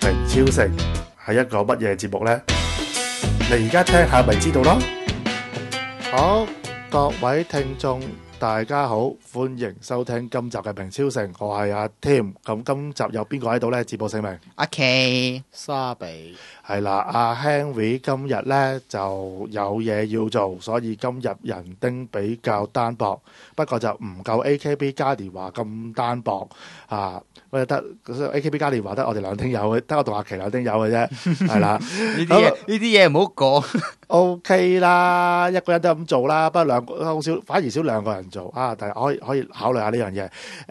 明超城係一個乜嘢節目呢？你而家聽下咪知道咯。好，各位聽眾大家好，歡迎收聽今集嘅明超城，我係阿 Tim。咁今集有邊個喺度呢？自報姓名。 阿 K 沙比係啦，阿 Henry 今日呢就有嘢要做，所以今日人丁比較單薄，不過就唔夠 AKB 嘉年華咁單薄啊！我得 AKB 嘉年華得我哋兩丁友嘅，得我同阿琪兩丁友嘅啫，係啦。 呢啲嘢唔好講。 OK 啦，一個人都咁做啦，不過兩個好少，反而少兩個人做啊！但係可以考慮下呢樣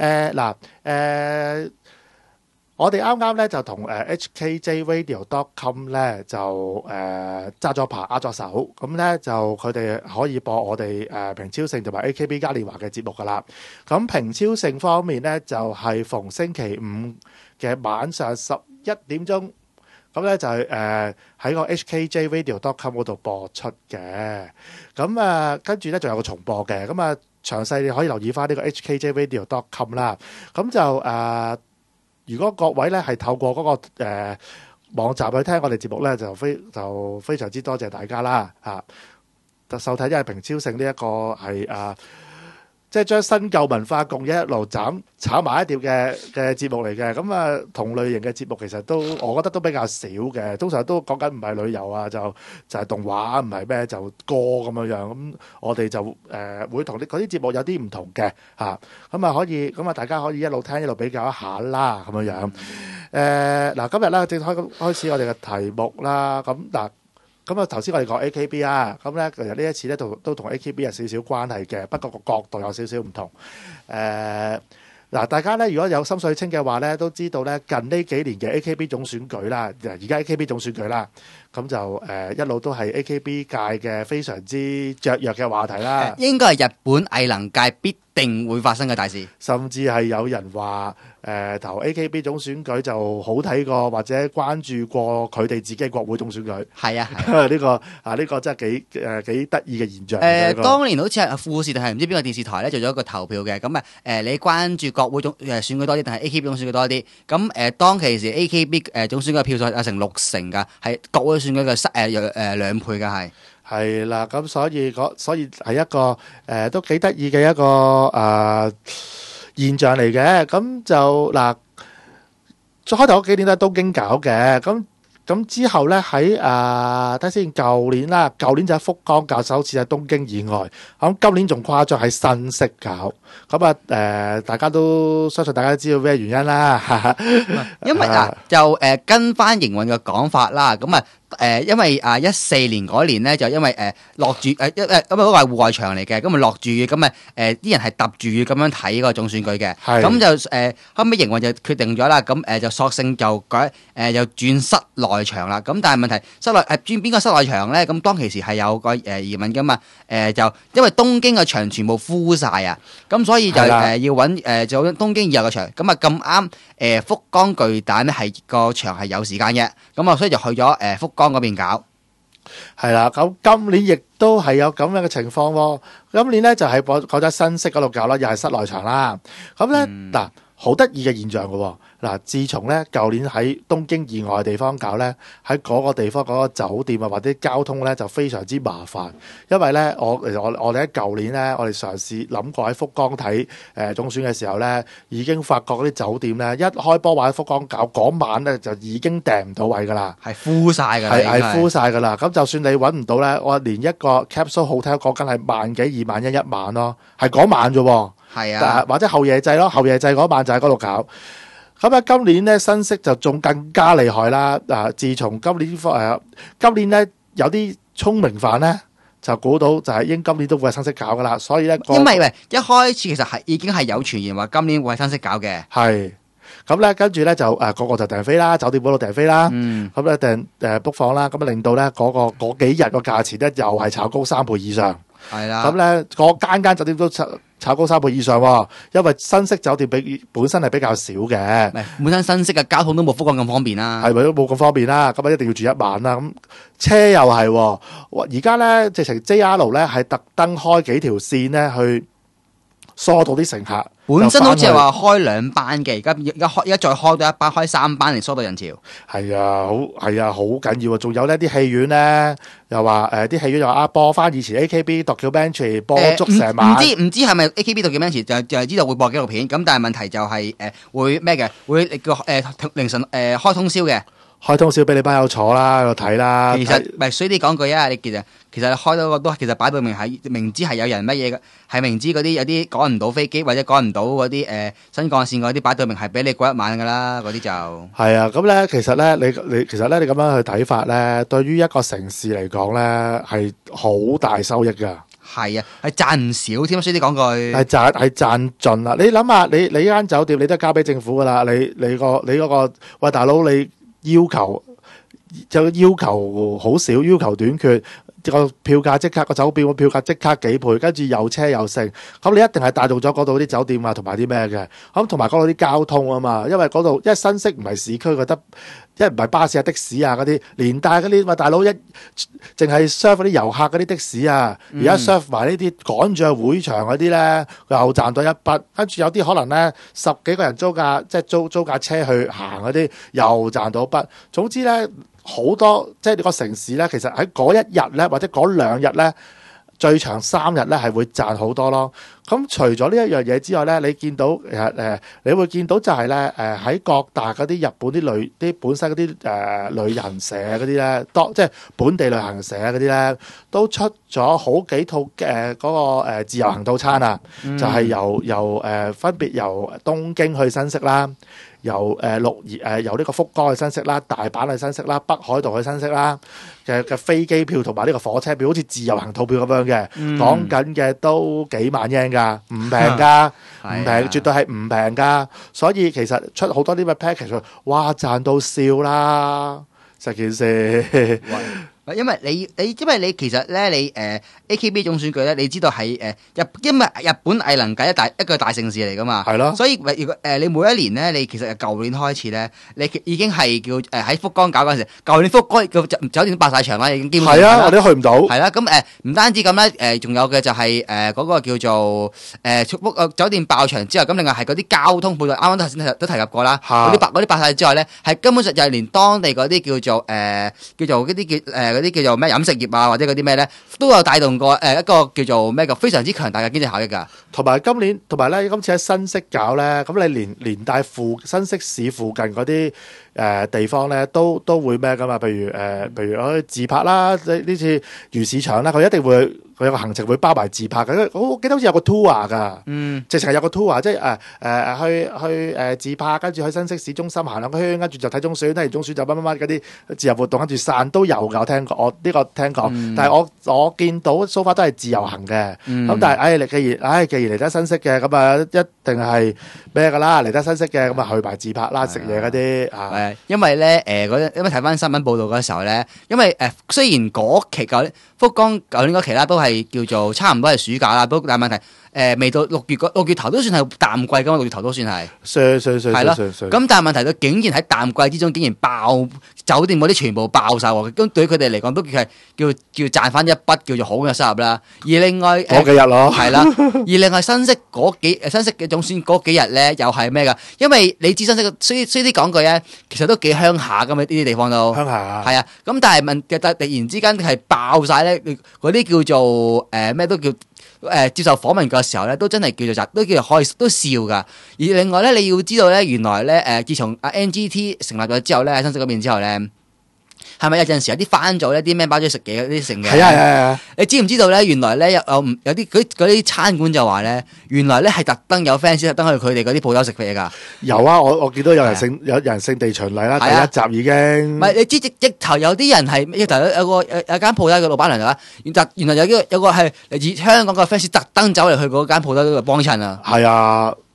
嘢。我哋啱啱咧就同HKJRadio.com 咧就揸咗拍握咗手，咁咧就佢哋可以播我哋平超盛同埋 AKB 嘉年華嘅節目噶啦。咁平超盛方面咧就係逢星期五嘅晚上11點鐘，咁咧就係喺個 HKJRadio.com 嗰度播出嘅。咁跟住咧仲有個重播嘅，咁詳細你可以留意翻呢個 HKJRadio.com 啦。咁就如果各位咧係透過嗰個網站去聽我哋節目咧，就非常之多謝大家啦嚇。收睇因為平超盛呢一個係即係將新舊文化共一路炒埋一碟嘅節目嚟嘅。咁同類型嘅節目其實都我覺得都比較少嘅，通常都講緊唔係旅遊啊，就係動畫，唔係咩就歌咁樣。咁我哋就會同嗰啲節目有啲唔同嘅嚇。可以大家可以一路聽一路比較一下啦咁樣。嗱，今日咧正開始我哋嘅題目啦。咁頭先我哋講 AKB 啊，咁咧其實呢一次咧都同 AKB 有少少關係嘅，不過個角度有少少唔同。大家咧如果有心水清嘅話咧，都知道咧近呢幾年嘅 AKB 總選舉啦，而家 AKB 總選舉啦，咁就一路都係 AKB 界嘅非常之雀躍嘅話題啦。 應該係日本藝能界必定會發生嘅大事， 甚至係有人話投 AKB 總選舉就好睇過或者關注過佢哋自己國會總選舉。 係啊， 呢個真係幾得意嘅現象。 當年好似係富士定係唔知邊個電視台咧做咗一個投票嘅，咁你關注國會選舉多啲定係 AKB 總選舉多啲？咁當其時 AKB 總選舉嘅票數有成60%㗎，係國會選舉嘅2倍㗎係啦，咁所以係一個都幾得意嘅一個現象嚟嘅。咁就最開頭嗰幾年都係東京搞嘅，咁之後咧喺睇先，舊年就喺福岡搞，首次喺東京以外。咁今年仲誇張喺新潟搞。咁大家都相信大家都知道咩原因啦。 因為就跟翻營運嘅講法啦，咁因為14年嗰年咧就因為落住咁嗰個係戶外場嚟嘅，咁落住雨，咁啲人係揼住雨咁樣睇個總選舉嘅，咁就後尾營運就決定咗啦，咁就索性就改又轉室內場啦。咁但係問題室內轉邊個室內場咧？咁當其時係有個疑問噶嘛，就因為東京嘅場全部 full 晒啊，咁所以就要揾就東京以後嘅場，咁咁啱福岡巨蛋咧係個場係有時間嘅，咁所以就去咗福岡嗰邊搞。 係啦，咁今年亦都係有咁樣嘅情況喎。今年咧就係講咗新潟嗰度搞啦，又係室內場啦。咁咧好得意嘅現象嘅喎。自從咧舊年喺東京以外嘅地方搞咧，喺嗰個地方嗰個酒店或者交通咧就非常之麻煩。因為咧我哋喺舊年咧，我哋嘗試諗過喺福岡睇總選嘅時候咧，已經發覺嗰啲酒店咧一開波話喺福岡搞嗰晚咧就已經訂唔到位㗎啦， 係 full 晒㗎啦， 係 full 晒㗎啦。咁就算你揾唔到咧，我連一個 capsule hotel 講緊係萬幾2萬一晚咯，係嗰晚啫喎。係啊，或者後夜祭咯，後夜祭嗰晚就喺嗰度搞。咁今年咧新潟就仲更加厲害啦！自從今年咧有啲聰明犯咧就估到就係今年都會喺新潟搞噶啦，所以咧因為一開始其實已經係有傳言話今年會喺新潟搞嘅。 係咁咧，跟住咧就個個就訂飛啦，酒店嗰度訂飛啦，咁咧訂book房啦，咁令到咧嗰幾日個價錢咧又係炒高3倍以上。係啦，咁咧嗰間酒店都炒高3倍以上喎，因為新潟酒店本身係比較少嘅， 本身新潟嘅交通都冇福岡咁方便啦， 係咪都冇咁方便啦？咁一定要住一晚啦。咁車又係，而家咧直情 JR 咧係特登開幾條線咧去疏到啲乘客。 本身好似係話開2班嘅，而家再開多一班，開3班嚟疏導人潮。 係啊，好緊要啊！仲有呢啲戲院咧，又話啲戲院又話播翻以前 AKB documentary 播足成晚。 唔知係咪 AKB documentary 就係知道會播紀錄片，咁但係問題就係會咩嘅？會叫凌晨開通宵嘅。 開通宵俾你班友坐啦，喺度睇啦。 其實唔係衰啲講句啊，你其實開到個都其實擺到明係明知係有人乜嘢嘅，係明知嗰啲有啲趕唔到飛機或者趕唔到嗰啲新幹線嗰啲擺到明係俾你過一晚㗎啦，嗰啲就係啊。咁咧其實咧你咁樣去睇法咧，對於一個城市嚟講咧係好大收益㗎。 係啊，係賺唔少添，衰啲講句係賺盡啦。你諗下，你呢間酒店你都係交俾政府㗎啦。你嗰個喂大佬你。要求好少，要求短缺，個票價即刻個酒店個票價即刻幾倍，跟住有車有剩，咁你一定係帶動咗嗰度啲酒店啊，同埋啲咩嘅，咁同埋嗰度啲交通啊嘛，因為嗰度因為新潟唔係市區，覺得一唔係巴士啊的士啊嗰啲，連帶嗰啲大佬淨係 serve 嗰啲遊客嗰啲的士啊，而家 serve 埋呢啲趕住去會場嗰啲咧，又賺到一筆，跟住有啲可能咧10幾個人租架車去行嗰啲，又賺到筆。總之咧好多即係你個城市咧，其實喺嗰一日咧或者嗰2日咧。最長3日咧係會賺好多咯。咁除咗呢一樣嘢之外咧，你見到你會見到就係咧喺各大嗰啲日本啲本身嗰啲旅行社嗰啲咧，即係本地旅行社嗰啲咧，都出咗好幾套嗰個自由行套餐啊，就係由分別由東京去新潟啦。由呢個福岡去新潟啦，大阪去新潟啦，北海道去新潟啦嘅飛機票同埋呢個火車票，好似自由行套票咁樣嘅，講緊嘅都幾萬日圓㗎，唔平㗎，唔平，絕對係唔平㗎。所以其實出好多啲咩 package， 哇賺到笑啦，成件事。 因為你其實咧你AKB 總選舉咧，你知道係因為日本藝能界一個大盛事嚟噶嘛，係咯。所以如果你每一年咧，你其實舊年開始咧，你已經係叫喺福岡搞嗰陣時，舊年福岡個酒店都爆晒場啦，已經基本上係啊，我哋都去唔到。係啦，咁唔單止咁咧，仲有嘅就係嗰個叫做酒店爆場之後，咁另外係嗰啲交通配套，啱啱頭先都提及過啦。嗰啲爆晒之外咧，係根本上就係連當地嗰啲叫做嗰啲叫做咩飲食業啊，或者嗰啲咩咧，都有帶動過一個叫做咩嘅非常之強大嘅經濟效益㗎。同埋咧，今次喺新潟搞咧，咁你連帶新潟市附近嗰啲地方咧，都會咩㗎嘛？譬如我去自拍啦，呢次魚市場啦，佢一定會佢有個行程會包埋自拍嘅。我記得好似有個 tour 㗎，直情係有個 tour，即係去自拍，跟住去新潟市中心行兩圈，跟住就睇中選，睇完中選就乜嗰啲自由活動，跟住散都有㗎。我聽過，我呢個聽講，但係我見到 so far 都係自由行嘅。咁但係既然嚟得新潟嘅，咁啊一定係咩㗎啦？嚟得新潟嘅，咁啊去埋自拍啦，食嘢嗰啲啊。因為咧因為睇翻新聞報道嗰時候咧，因為雖然嗰期福岡舊年嗰期啦，都係叫做差唔多係暑假啦，都但係問題未到6月頭都算係淡季㗎嘛，6月頭都算係係咯。咁但係問題佢竟然喺淡季之中竟然爆酒店嗰啲全部爆晒喎，咁對佢哋嚟講都係叫賺翻一筆叫做好嘅收入啦。而另外嗰幾日咯，係啦。而另外新潟嘅總選嗰幾日咧，又係咩㗎？因為你知新潟衰啲講句咧，其實都幾鄉下㗎嘛，呢啲地方都鄉下係啊。咁但係突然之間係爆晒咧，嗰啲叫做咩都叫接受訪問嘅時候咧，都真係叫做都叫做可以都笑噶。而另外咧，你要知道咧，原來咧自從NGT 成立咗之後咧，喺新潟嗰邊之後咧，係咪有陣時有啲番組咧，啲咩包咗食嘅嗰啲成嘅？係啊！你知唔知道咧？原來咧有啲嗰啲餐館就話咧，原來咧係特登有 fans 特登去佢哋嗰啲鋪頭食嘢㗎。有啊！我見到有人聖地巡禮啦，第一集已經。唔係你知直頭有啲人係直頭有間鋪頭嘅老闆娘就話，原來有個係嚟自香港嘅 fans 特登走嚟去嗰間鋪頭度幫襯啊。係啊！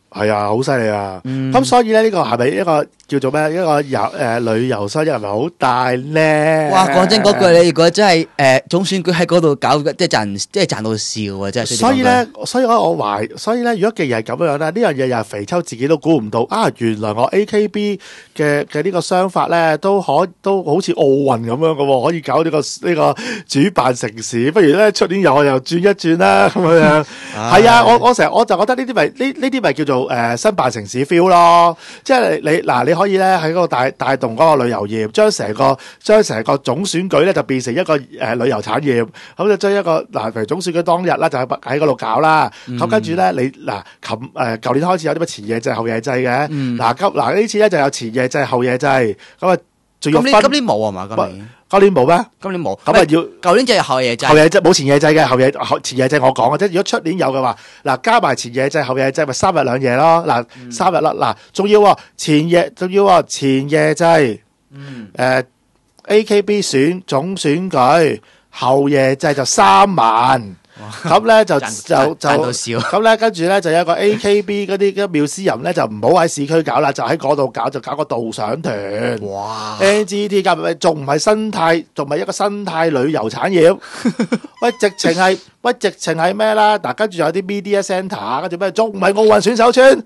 係啊，好犀利啊！ 嗯咁所以咧，呢個係咪一個叫做咩？一個旅遊收益係咪好大咧？ 哇！講真嗰句，你如果真係總選舉喺嗰度搞，即係賺到笑啊！真係。 所以咧，所以咧，如果既然係咁樣咧，呢樣嘢又係肥秋自己都估唔到啊！原來我 AKB 嘅呢個商法咧，都好似奧運咁樣嘅喎，可以搞呢個主辦城市。不如咧出年又轉一轉啦咁樣。係啊，我就覺得呢啲咪叫做申辦城市 feel 咯。即係你可以咧喺嗰個帶動嗰個旅遊業，將成個總選舉咧就變成一個旅遊產業。咁就將一個譬如總選舉當日啦，就喺嗰度搞啦。咁跟住咧，你舊年開始有啲乜前夜祭後夜祭嘅。呢次咧就有前夜祭後夜祭。咁啊，仲要分。 今年冇啊嘛？ 今年冇咩？ 今年冇。 咁啊要舊年就係後夜祭。 後夜祭冇前夜祭嘅，前夜祭我講嘅啫。如果出年有嘅話，加埋前夜祭後夜祭咪3日2夜咯。3日啦。仲要前夜祭。AKB 總選舉後夜祭就3萬。咁咧就賺到笑。 咁咧跟住咧就有一個 AKB 嗰啲妙思人咧就唔好喺市區搞啦，就喺嗰度搞，就搞個導賞團。 哇 ！NGT 加埋仲唔係生態，仲唔係一個生態旅遊產業？喂，直情係咩啦？嗱，跟住有啲 media centre，跟住咩？仲唔係奧運選手村？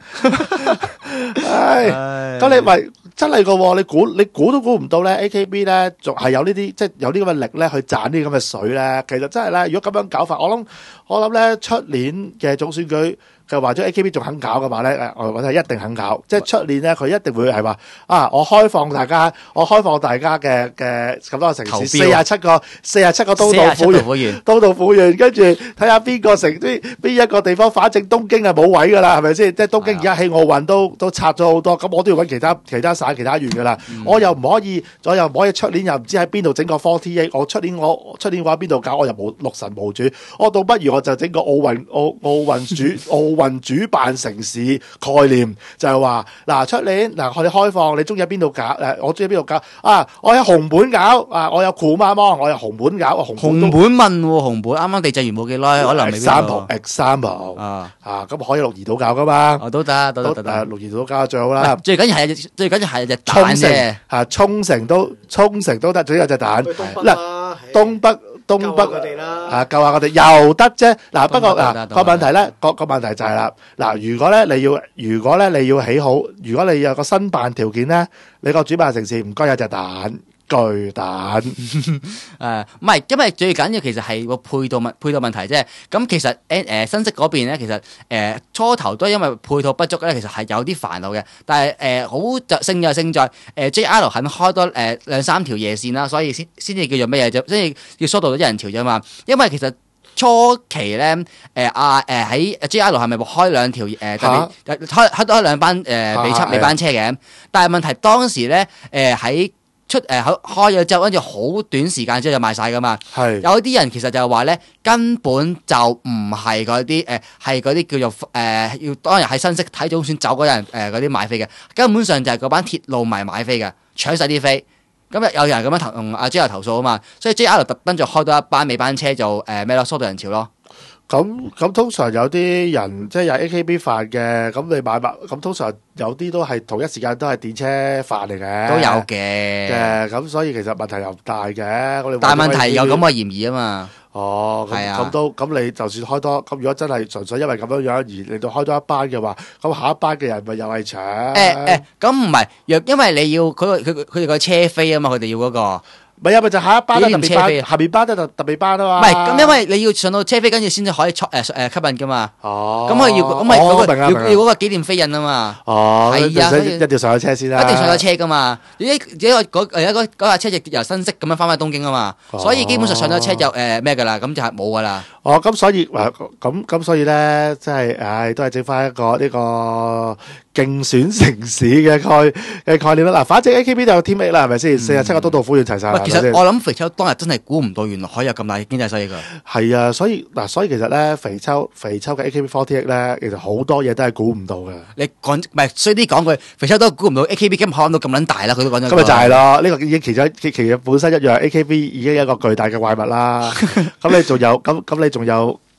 咁你咪真係個喎？你估都估唔到咧 ！AKB 咧仲係有呢啲，即係有啲咁嘅力咧去賺啲咁嘅水咧。其實真係咧，如果咁樣搞法，我諗咧出年嘅總選舉，佢話咗 AKB 仲肯搞嘅話咧，我覺得一定肯搞。即係出年咧，佢一定會係話我開放大家嘅咁多個城市47個都道府縣，跟住睇下邊一個地方，反正東京係冇位噶啦，係咪先？即係東京而家起奧運都拆咗好多，咁我都要揾其他省其他縣噶啦。我又唔可以出年又唔知喺邊度整個48。我出年我喺邊度搞，我又冇六神無主。我倒不如我就整個奧運主辦城市概念，就係話出年我哋開放，你中意喺邊度搞？我中意喺邊度搞我喺紅本搞我有酷媽媽，我有紅本搞。 紅本啱啱地震完冇幾耐，可能未必。 example 咁可以鹿兒島搞噶嘛？ 都得， 鹿兒島搞最好啦。 最緊要係隻蛋啫。 沖繩都得，總之有隻蛋。東北救下佢哋啦， 救下我哋又得啫。不過個問題咧，個問題就係啦。如果咧你要起好，如果你有個申辦條件咧，你個主辦城市唔該有隻蛋。巨蛋唔係，因為最緊要其實係個配套問題啫。咁其實新式嗰邊咧，其實初頭都因為配套不足咧，其實係有啲煩惱嘅。但係好就勝在JR 肯開多2-3條夜線啦，所以先至叫做咩嘢啫，先至要疏導到人潮啫嘛。因為其實初期咧喺 JR 係咪開2條開多2班尾班車嘅？但係問題當時咧喺開咗之後，跟住好短時間之後就賣晒噶嘛。有啲人其實就話咧，根本就唔係嗰啲係嗰啲叫做要當日喺新式睇總選走嗰人嗰啲買飛嘅，根本上就係嗰班鐵路迷買飛嘅，搶晒啲飛。咁有人咁樣同阿 JR 投訴啊嘛，所以 JR 特登就開多一班尾班車就咩咯，疏導人潮咯。 咁通常有啲人即係有 AKB 飯嘅，咁你買咁通常有啲都係同一時間都係電車飯嚟嘅， 都有嘅。 咁所以其實問題又唔大嘅。 但係問題有咁嘅嫌疑啊嘛。 係啊。咁你就算開多，咁如果真係純粹因為咁樣而令到開多一班嘅話，咁下一班嘅人咪又係搶。 咁唔係，因為你要佢哋個車飛啊嘛，佢哋要嗰個。 唔係啊，咪就下一班啦，特別班，下面班都特別班啊嘛。 唔係，咁因為你要上到車飛，跟住先至可以吸引噶嘛。咁佢要咁咪要嗰個紀念飛印啊嘛。係啊， 一定要上咗車先啦。 一定上咗車噶嘛。嗰架車就由新潟咁樣翻東京啊嘛。所以基本上上咗車就咩噶啦，咁就係冇噶啦。 咁所以咧，即係都係整翻一個呢個競選城市嘅概念啦。嗱，反正 AKB 都有 Team A 啦，係咪先？47個都道府縣齊晒。 其實我諗肥秋當日真係估唔到，原來可以有咁大經濟收益噶。 係啊，所以其實咧，肥秋嘅 AKB48咧，其實好多嘢都係估唔到嘅。 你講唔係衰啲講句，肥秋都估唔到 AKB 今日可能到咁撚大啦，佢都講咗。 咁咪就係咯，呢個已經其實本身一樣 AKB 已經有一個巨大嘅怪物啦。咁你仲有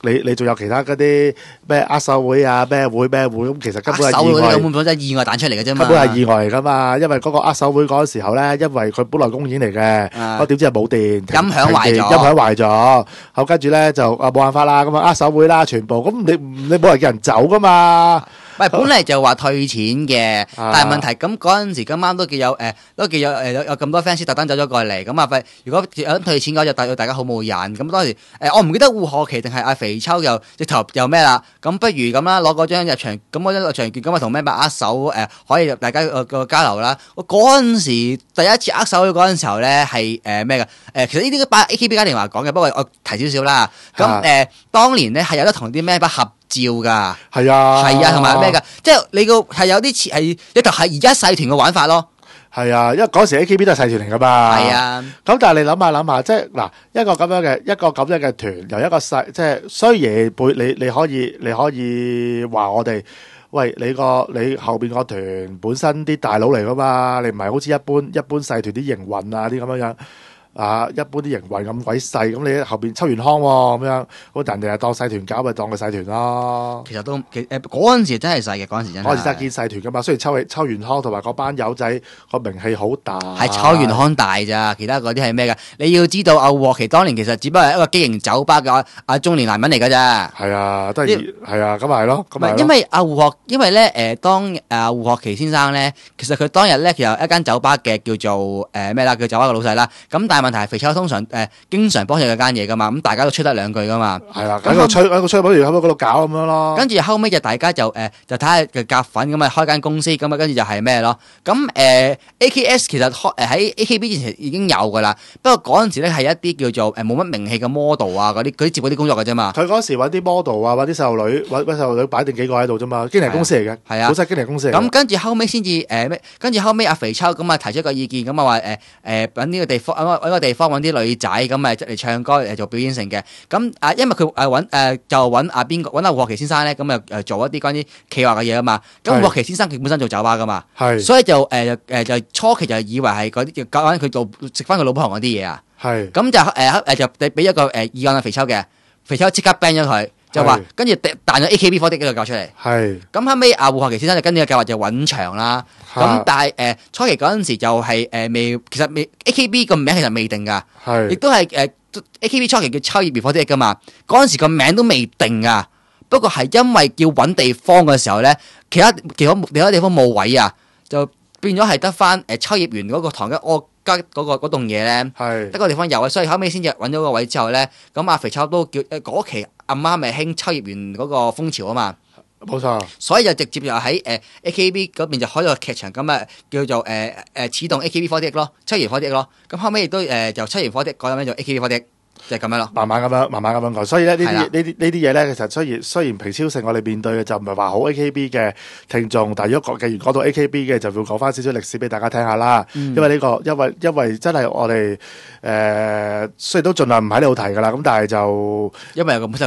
你仲有其他嗰啲咩握手會啊咩會咁，其實根本係意外， 根本真係意外彈出嚟嘅啫嘛。 根本係意外嚟噶嘛，因為嗰個握手會嗰個時候咧，因為佢本來公演嚟嘅，我點知係冇電， 音響壞咗， 好跟住咧就冇辦法啦，咁啊握手會啦，全部咁你冇人叫人走噶嘛。 喂，本嚟就話退錢嘅，但係問題咁嗰陣時咁啱都幾有有咁多 fans 特登走咗過嚟，咁啊如果有退錢嘅話就大家好冇癮。咁當時我唔記得胡學期定係阿肥秋又直頭又咩啦，咁不如咁啦，攞嗰張入場，咁嗰張入場券咁啊同咩握手可以大家個交流啦。我嗰陣時第一次握手嗰陣時候咧係咩嘅？其實呢啲把 AKB 嘉年華講嘅，不過我提少少啦。咁當年咧係有得同啲咩把合照噶， 係啊， 同埋咩噶，即係你個係有啲似係一就係而家細團嘅玩法咯。 係啊，因為嗰時 AKB 都係細團嚟噶嘛。係啊，咁但係你諗下，即係嗱一個咁樣嘅團，由一個細即係雖然你可以話我哋，喂你後邊個團本身啲大佬嚟噶嘛，你唔係好似一般細團啲營運啊啲咁樣。一般啲營運咁鬼細，咁你後邊秋元康咁樣，咁人哋係當細團搞，咪當佢細團咯。 其實嗰陣時真係細嘅，嗰陣時真係見細團噶嘛。雖然秋元康同埋嗰班友仔個名氣好大， 係秋元康大咋，其他嗰啲係咩噶？你要知道阿獲琪當年其實只不過係一個經營酒吧嘅中年男人嚟噶咋。係啊，都係啊，咁咪係咯。 因為因為咧當胡學期先生咧，其實佢當日咧其實有一間酒吧嘅叫做咩啦，叫酒吧嘅老細啦。咁但係問題係肥秋通常經常幫佢嗰間嘢噶嘛，咁大家都吹得兩句噶嘛。係啦， 喺個吹不如喺嗰度搞咁樣咯。 跟住後尾就大家就睇下嘅夾粉咁啊，開間公司咁啊，跟住就係咩咯？咁AKS 其實喺 AKB 之前已經有噶啦，不過嗰陣時咧係一啲叫做冇乜名氣嘅 model 啊，嗰啲接嗰啲工作嘅啫嘛。 佢嗰時揾啲 model 啊，揾啲細路女，揾細路女擺定幾個喺度啫嘛，經理公司嚟嘅。係啊，本身經理公司嚟。咁跟住後尾先至跟住後尾阿肥秋咁啊提出一個意見，咁啊話揾呢個地方揾個地方揾啲女仔咁啊嚟唱歌嚟做表演性嘅。咁因為佢就揾阿獲琪先生咧，咁啊做一啲關於企劃嘅嘢啊嘛。咁獲琪先生佢本身做酒吧噶嘛，所以就初期就以為係嗰啲搞翻佢做食翻佢老婆行嗰啲嘢啊。咁就俾一個議案阿肥秋嘅，肥秋即刻 ban 咗佢，就話跟住彈咗 AKB48呢個教出嚟。咁後尾胡學期先生就跟住個計劃就揾場啦。咁但係初期嗰陣時就係其實未 AKB 個名其實未定噶，亦都係AKB 初期叫秋葉 before 噶嘛。嗰陣時個名都未定噶，不過係因為要揾地方嘅時候咧，其他地方冇位啊，就變咗係得翻秋葉原嗰個唐吉柯加嗰棟嘢咧，得個地方有啊，所以後尾先至揾咗個位之後咧，咁阿肥秋都叫嗰期阿媽咪興秋葉原嗰個風潮啊嘛， 冇錯， 所以就直接就喺AKB 嗰邊就開咗個劇場咁啊，叫做始動 AKB48咯，秋葉原48咯，咁後尾亦都就秋葉原48改咗名做 AKB48。就係咁樣咯， 慢慢咁樣講，所以咧呢啲嘢咧，其實雖然平超盛我哋面對嘅就唔係話好 AKB 嘅聽眾，但係如果既然講到 AKB 嘅，就要講翻少少歷史俾大家聽下啦。因為因為真係我哋雖然都盡量唔喺呢度提噶啦，咁但係就因為有呢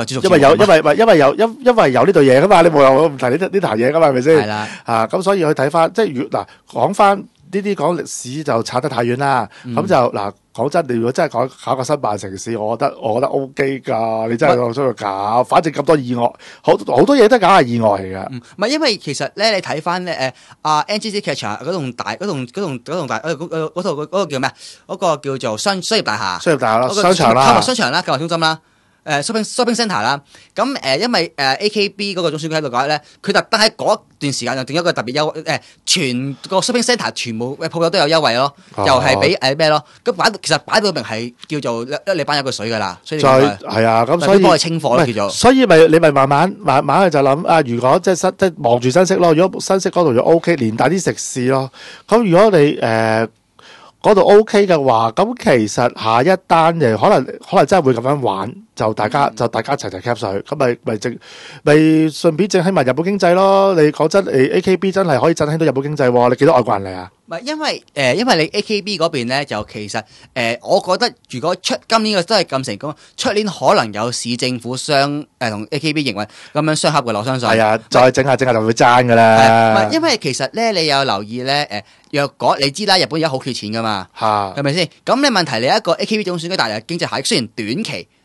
對嘢噶嘛，你冇有唔提呢壇嘢噶嘛，係咪先？係啦，咁所以去睇翻，即係講翻呢啲講歷史就扯得太遠啦。咁就講真，你如果真係考個新辦城市，我覺得 OK 噶。你真係出去搞，反正咁多意外，好多嘢都係搞係意外嚟噶。 唔係因為其實咧，你睇翻咧NGC 劇場嗰棟大嗰個叫咩啊？嗰個叫做商業大廈咯，商場啦，購物中心啦。shopping centre 啦，咁因為AKB 嗰個總選舉喺度講咧，佢特登喺嗰段時間就定一個特別優惠，全個 shopping centre 全部鋪頭都有優惠咯，又係俾咩咯？咁其實擺到明係叫做一你班有個水噶啦，所以係啊，咁所以幫佢清貨咯叫做。 所以你咪慢慢去就諗啊，如果即係望住新式咯，如果新式嗰度就 OK，連帶啲食肆咯。咁如果你嗰度 OK 嘅話，咁其實下一單嘅可能真係會咁樣玩，就大家齊齊 cap 水，咁咪順便振興埋日本經濟咯。你講真，AKB 真係可以振興到日本經濟喎。你幾多外國人嚟啊？ 唔係因為你 AKB 嗰邊咧，就其實我覺得如果今年嘅真係咁成功，出年可能有市政府同 AKB 營運咁樣相合嘅，我相信。係啊， 再整下就會爭噶啦。 唔係因為其實咧，你有留意咧若果你知啦，日本而家好缺錢噶嘛，係咪先？咁你問題你一個 AKB 總選舉帶嚟嘅經濟效益，雖然短期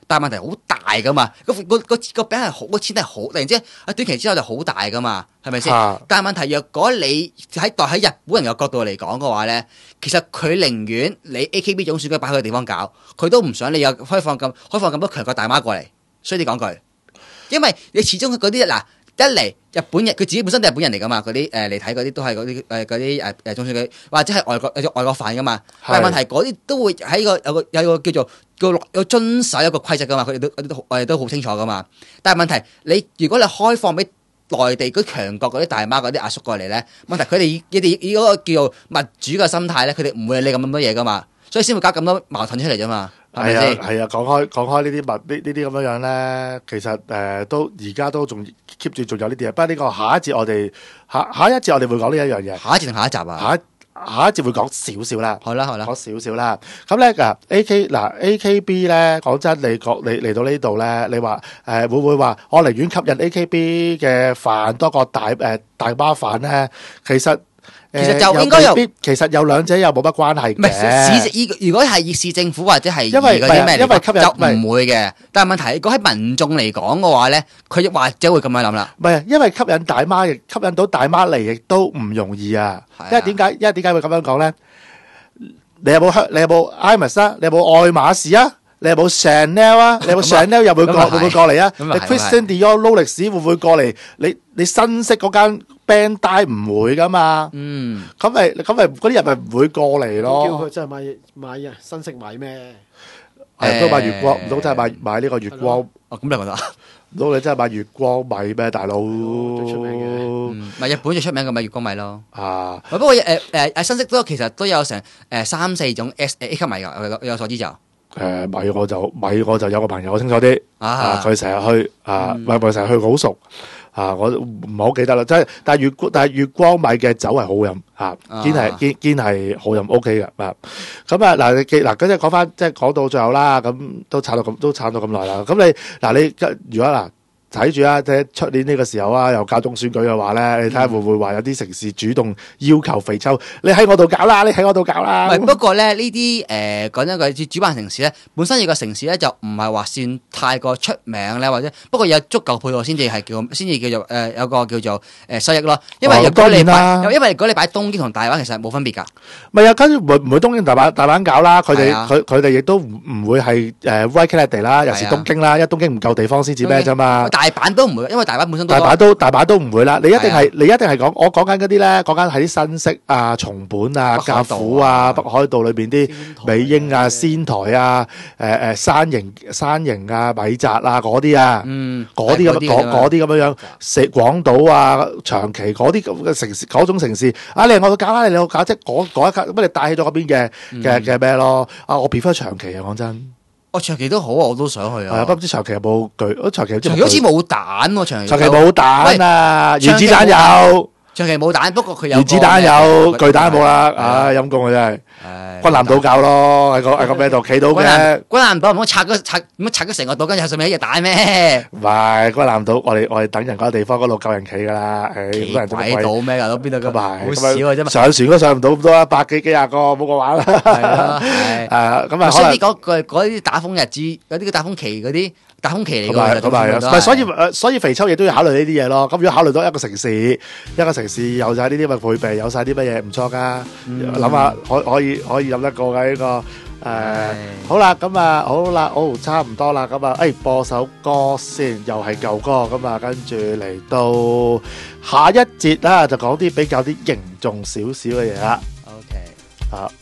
但係問題好大噶嘛，個餅係好，個錢係好，突然之間短期之後就好大噶嘛，係咪先？但係問題若果你喺日本人嘅角度嚟講嘅話咧，其實佢寧願你 AKB 總選舉擺喺個地方搞，佢都唔想你有開放咁多強國大媽過嚟。所以你講句，因為你始終嗰啲嗱一嚟日本人佢自己本身都係日本人嚟噶嘛，嗰啲嚟睇嗰啲都係嗰啲總選舉或者係外國飯噶嘛，但係問題嗰啲都會喺有個叫做有遵守一個規則噶嘛，佢哋都好清楚噶嘛。但係問題如果你開放俾內地嗰啲強國嗰啲大媽嗰啲阿叔過嚟咧，問題佢哋以嗰個叫做物主嘅心態咧，佢哋唔會理咁多嘢噶嘛，所以先會搞咁多矛盾出嚟啫嘛。係啊，講開呢啲咁樣樣咧，其實都而家都仲 keep 住仲有呢啲嘢。不過呢個下一節我哋下一節我哋會講呢一樣嘢。 下一節定下一集啊？ 下一節會講少少啦。好啦，講少少啦。咁咧AKB 咧，講真，你嚟到呢度咧，你話會唔會話我寧願吸引 AKB 嘅飯多過大媽飯咧？其實就應該其實有兩者又冇乜關係嘅。 如果係市政府或者係因為啲咩因為吸引就唔會嘅。但係問題，如果喺民眾嚟講嘅話咧，佢或者會咁樣諗啦。 唔係，因為吸引到大媽嚟，亦都唔容易啊。因為點解會咁樣講咧？你有冇IMAX 啊？你有冇愛馬仕啊？你有冇 Chanel 啊？你有冇 Chanel 又會過嚟啊？你 Christian Dior、Rolex 會唔會過嚟？你新式嗰間 Bandai 唔會噶嘛？咁咪嗰啲人咪唔會過嚟咯。 叫佢真係買啊，新式買咩？ 都買月光，唔通真係買呢個月光？ 咁你覺得？ 唔通你真係買月光米咩，大佬？ 最出名嘅， 咪日本最出名嘅咪月光米咯。 不過新式其實都有成3-4種 A 級米噶，有所知就。 米我就有個朋友我清楚啲，佢成日去咪成日去好熟。我唔係好記得啦，即係但係月光米嘅酒係好飲堅係好飲 OK 嘅咁嗱咁即係講翻，即係講到最後啦，咁都撐到咁耐啦。咁你如果睇住啊，即係出年呢個時候啊，又搞中選舉嘅話咧，你睇下會唔會話有啲城市主動要求肥秋，你喺我度搞啦，你喺我度搞啦。 不過咧呢啲講真句，主辦城市咧，本身有個城市咧就唔係話算太過出名咧，或者不過有足夠配套先至叫做有個叫做收益咯。因為如果你擺東京同大阪，其實係冇分別㗎。 唔係啊，跟住唔會東京大阪搞啦，佢哋亦都唔會係right candidate 啦，尤其是東京啦，因為東京唔夠地方先至咩啫嘛。大阪都唔會，因為大阪本身大阪都唔會啦。你一定係講我講緊嗰啲咧，講緊係啲新式啊、松本啊、甲府啊、北海道裏邊啲美瑛啊、仙台啊、山形啊、米澤啊嗰啲啊，嗰啲咁樣，廣島啊、長崎嗰啲咁嘅城市，嗰種城市啊，你嚟我度搞啦，你嚟我搞，即係嗰一刻，乜你帶起咗嗰邊嘅咩咯？我 prefer 長崎啊，講真。 長期都好啊，我都想去啊。 不知長期有冇長期好似冇蛋喎，長期冇蛋啊，原子彈有， 長期冇蛋，不過佢有原子彈有，巨蛋冇啦，陰公啊真係。軍艦島教咯，喺個咩度企到嘅？ 軍艦島唔好拆咗成個島，跟住上面一隻蛋咩？ 唔係軍艦島，我哋等人嗰個地方嗰度夠人企噶啦， 企鬼島咩？到邊度咁係好少嘅啫嘛。 上船都上唔到咁多啦，100幾廿個冇個玩啦。 係咯， 咁啊， 所以嗰啲打風日子，嗰啲打風期嗰啲。大風期嚟㗎， 唔係，所以肥秋亦都要考慮呢啲嘢咯。咁如果考慮到一個城市有晒呢啲嘅配備，有晒啲乜嘢唔錯噶，諗下可以諗得過嘅呢個好啦，咁啊好啦，差唔多啦，咁啊，播首歌先，又係舊歌，咁啊，跟住嚟到下一節啦，就講啲比較啲凝重少少嘅嘢啦。 OK， 好。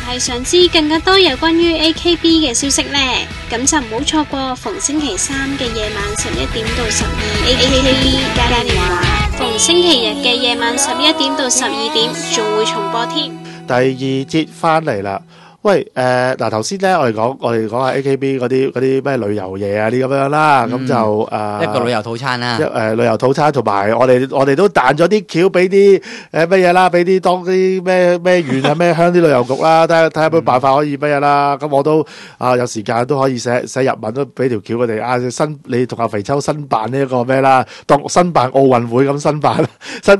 係想知更加多有關於 AKB 嘅消息呢，咁就唔好錯過逢星期三嘅夜晚11點到12 AKB 嘉年華，逢星期日嘅夜晚11點到12點仲會重播添。 第二節翻嚟啦。喂，嗱頭先咧，我哋講下 AKB 嗰啲咩旅遊嘢啊啲咁樣啦，咁就一個旅遊套餐啦， 旅遊套餐同埋我哋都彈咗啲橋俾啲乜嘢啦，俾啲當啲咩縣啊咩鄉啲旅遊局啦，睇下有冇辦法可以乜嘢啦。咁我都有時間都可以寫日文都俾條橋佢哋你同阿肥秋申辦呢一個咩啦，當申辦奧運會咁申辦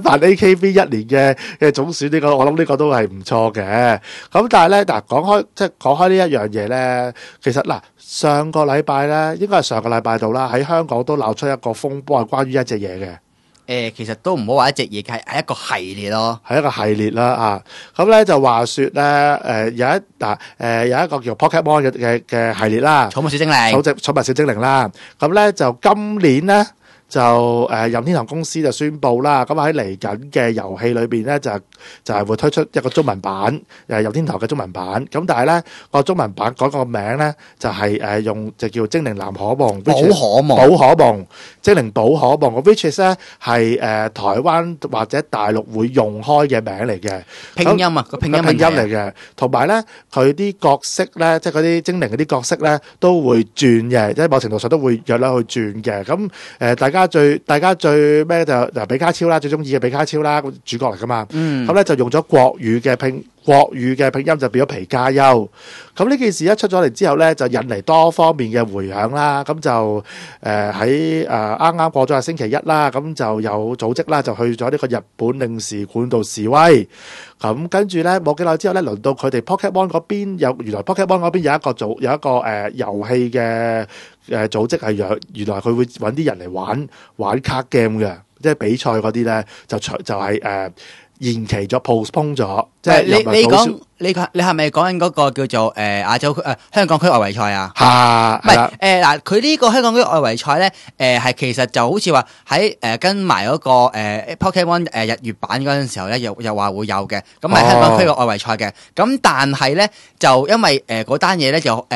AKB 一年嘅總選呢個，我諗呢個都係唔錯嘅。咁但係咧嗱講開呢一樣嘢咧，其實嗱上個禮拜咧，應該係上個禮拜度啦，喺香港都鬧出一個風波，係關於一隻嘢嘅。 其實都唔好話一隻嘢，係一個系列咯， 係一個系列啦啊！咁咧就話說咧，有一個叫 Pokemon 嘅系列啦， 寵物小精靈， 寵物小精靈啦。咁咧就今年咧。就任天堂公司就宣布啦，咁喺嚟緊嘅遊戲裏邊咧就係會推出一個中文版，任天堂嘅中文版。咁但係咧個中文版嗰個名咧就係就叫精靈藍可夢，寶可夢，精靈寶可夢。個 which is 咧係台灣或者大陸會用開嘅名嚟嘅， 拼音啊個拼音嚟嘅。同埋咧佢啲角色咧，即係嗰啲精靈嗰啲角色咧都會轉嘅，即係某程度上都會約啦去轉嘅。咁大家最咩就比卡超啦，最中意嘅比卡超啦，主角嚟噶嘛。咁咧就用咗國語嘅拼音就變咗皮卡丘。咁呢件事一出咗嚟之後咧，就引嚟多方面嘅迴響啦。咁就喺啱啱過咗係星期一啦，咁就有組織啦，就去咗呢個日本領事館度示威。咁跟住咧冇幾耐之後咧，輪到佢哋 Pokemon 嗰邊原來 Pokemon 嗰邊有一個遊戲嘅組織係原來佢會揾啲人嚟玩卡 game 嘅，即係比賽嗰啲咧就係延期咗 postpone 咗，即係你係咪講緊嗰個叫做亞洲區香港區外圍賽啊？ 唔係嗱，佢呢個香港區外圍賽咧係其實就好似話喺跟埋嗰個Pokemon 日月版嗰陣時候咧，又話會有嘅，咁係香港區嘅外圍賽嘅。咁但係咧就因為嗰單嘢咧就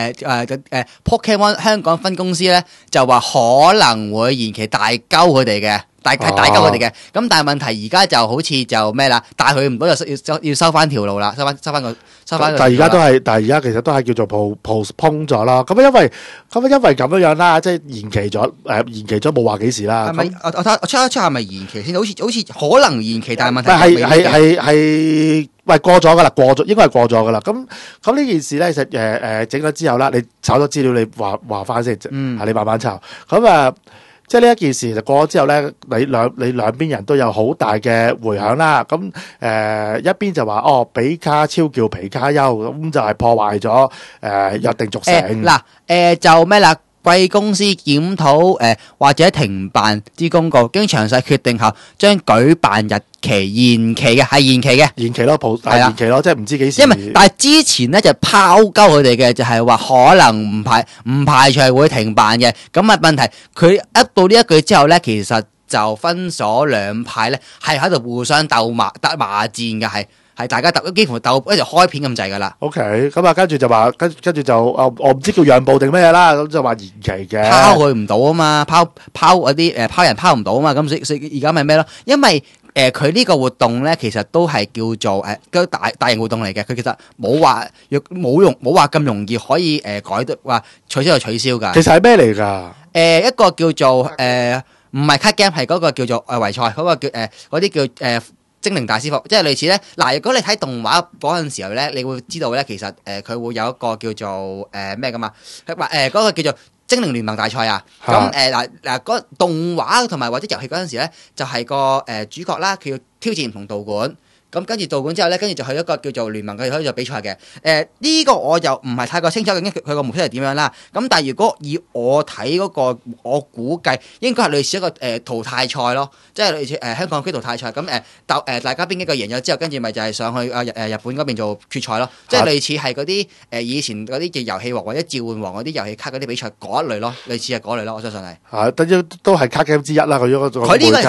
Pokemon 香港分公司咧就話可能會延期大鳩佢哋嘅。大鳩佢哋嘅，咁但係問題而家就好似就咩啦，帶佢唔到就要收翻條路啦，收翻。但係而家其實都係叫做 postpone 咗啦。咁因為咁樣啦，即係延期咗冇話幾時啦。 係咪？我check一 check 係咪延期先？好似可能延期，但係問題係喂過咗噶啦，應該係過咗噶啦。咁呢件事咧，其實整咗之後啦，你炒咗資料，你話翻先，係你慢慢炒。咁即係呢一件事就過咗之後咧，你兩邊人都有好大嘅迴響啦。咁一邊就話比卡超叫皮卡丘，咁就係破壞咗約定俗成。 就咩啦？貴公司檢討或者停辦之公告，經詳細決定後，將舉辦日期延期嘅，係延期嘅， 延期咯，係延期咯，即係唔知幾時。 因為但係之前咧就拋鳩佢哋嘅，就係話可能唔排除會停辦嘅。咁啊問題，佢噏到呢一句之後咧，其實就分咗兩派咧，係喺度互相鬥罵戰嘅，係大家幾乎鬥一條開片咁滯噶啦。 OK， 咁跟住就話，跟住就我唔知叫讓步定咩啦，咁就話延期嘅。 拋佢唔到啊嘛，拋嗰啲拋人拋唔到啊嘛，咁所以而家咪咩咯？因為佢呢個活動咧，其實都係叫做大型活動嚟嘅。佢其實冇話咁容易可以改得話取消就取消噶。 其實係咩嚟㗎？ 一個叫做唔係 card game，係嗰個叫做圍賽，嗰個叫嗰啲叫精靈大師傅，即係類似咧。嗱，如果你睇動畫嗰陣時候咧，你會知道咧，其實佢會有一個叫做咩㗎嘛？佢話嗰個叫做精靈聯盟大賽啊。咁嗰動畫同埋或者遊戲嗰陣時咧，就係個主角啦，佢要挑戰唔同道館。咁跟住道館之後咧，跟住就去一個叫做聯盟嘅可以做比賽嘅。呢個我就唔係太過清楚究竟佢個模式係點樣啦。咁但係如果以我睇嗰個，我估計應該係類似一個淘汰賽咯，即係類似香港區淘汰賽。咁大家邊幾個贏咗之後，跟住咪就係上去日本嗰邊做決賽咯。即係類似係嗰啲以前嗰啲嘅遊戲王或者召喚王嗰啲遊戲卡嗰啲比賽嗰一類咯，類似係嗰類咯。我相信係。 都係卡 game 之一啦。佢呢個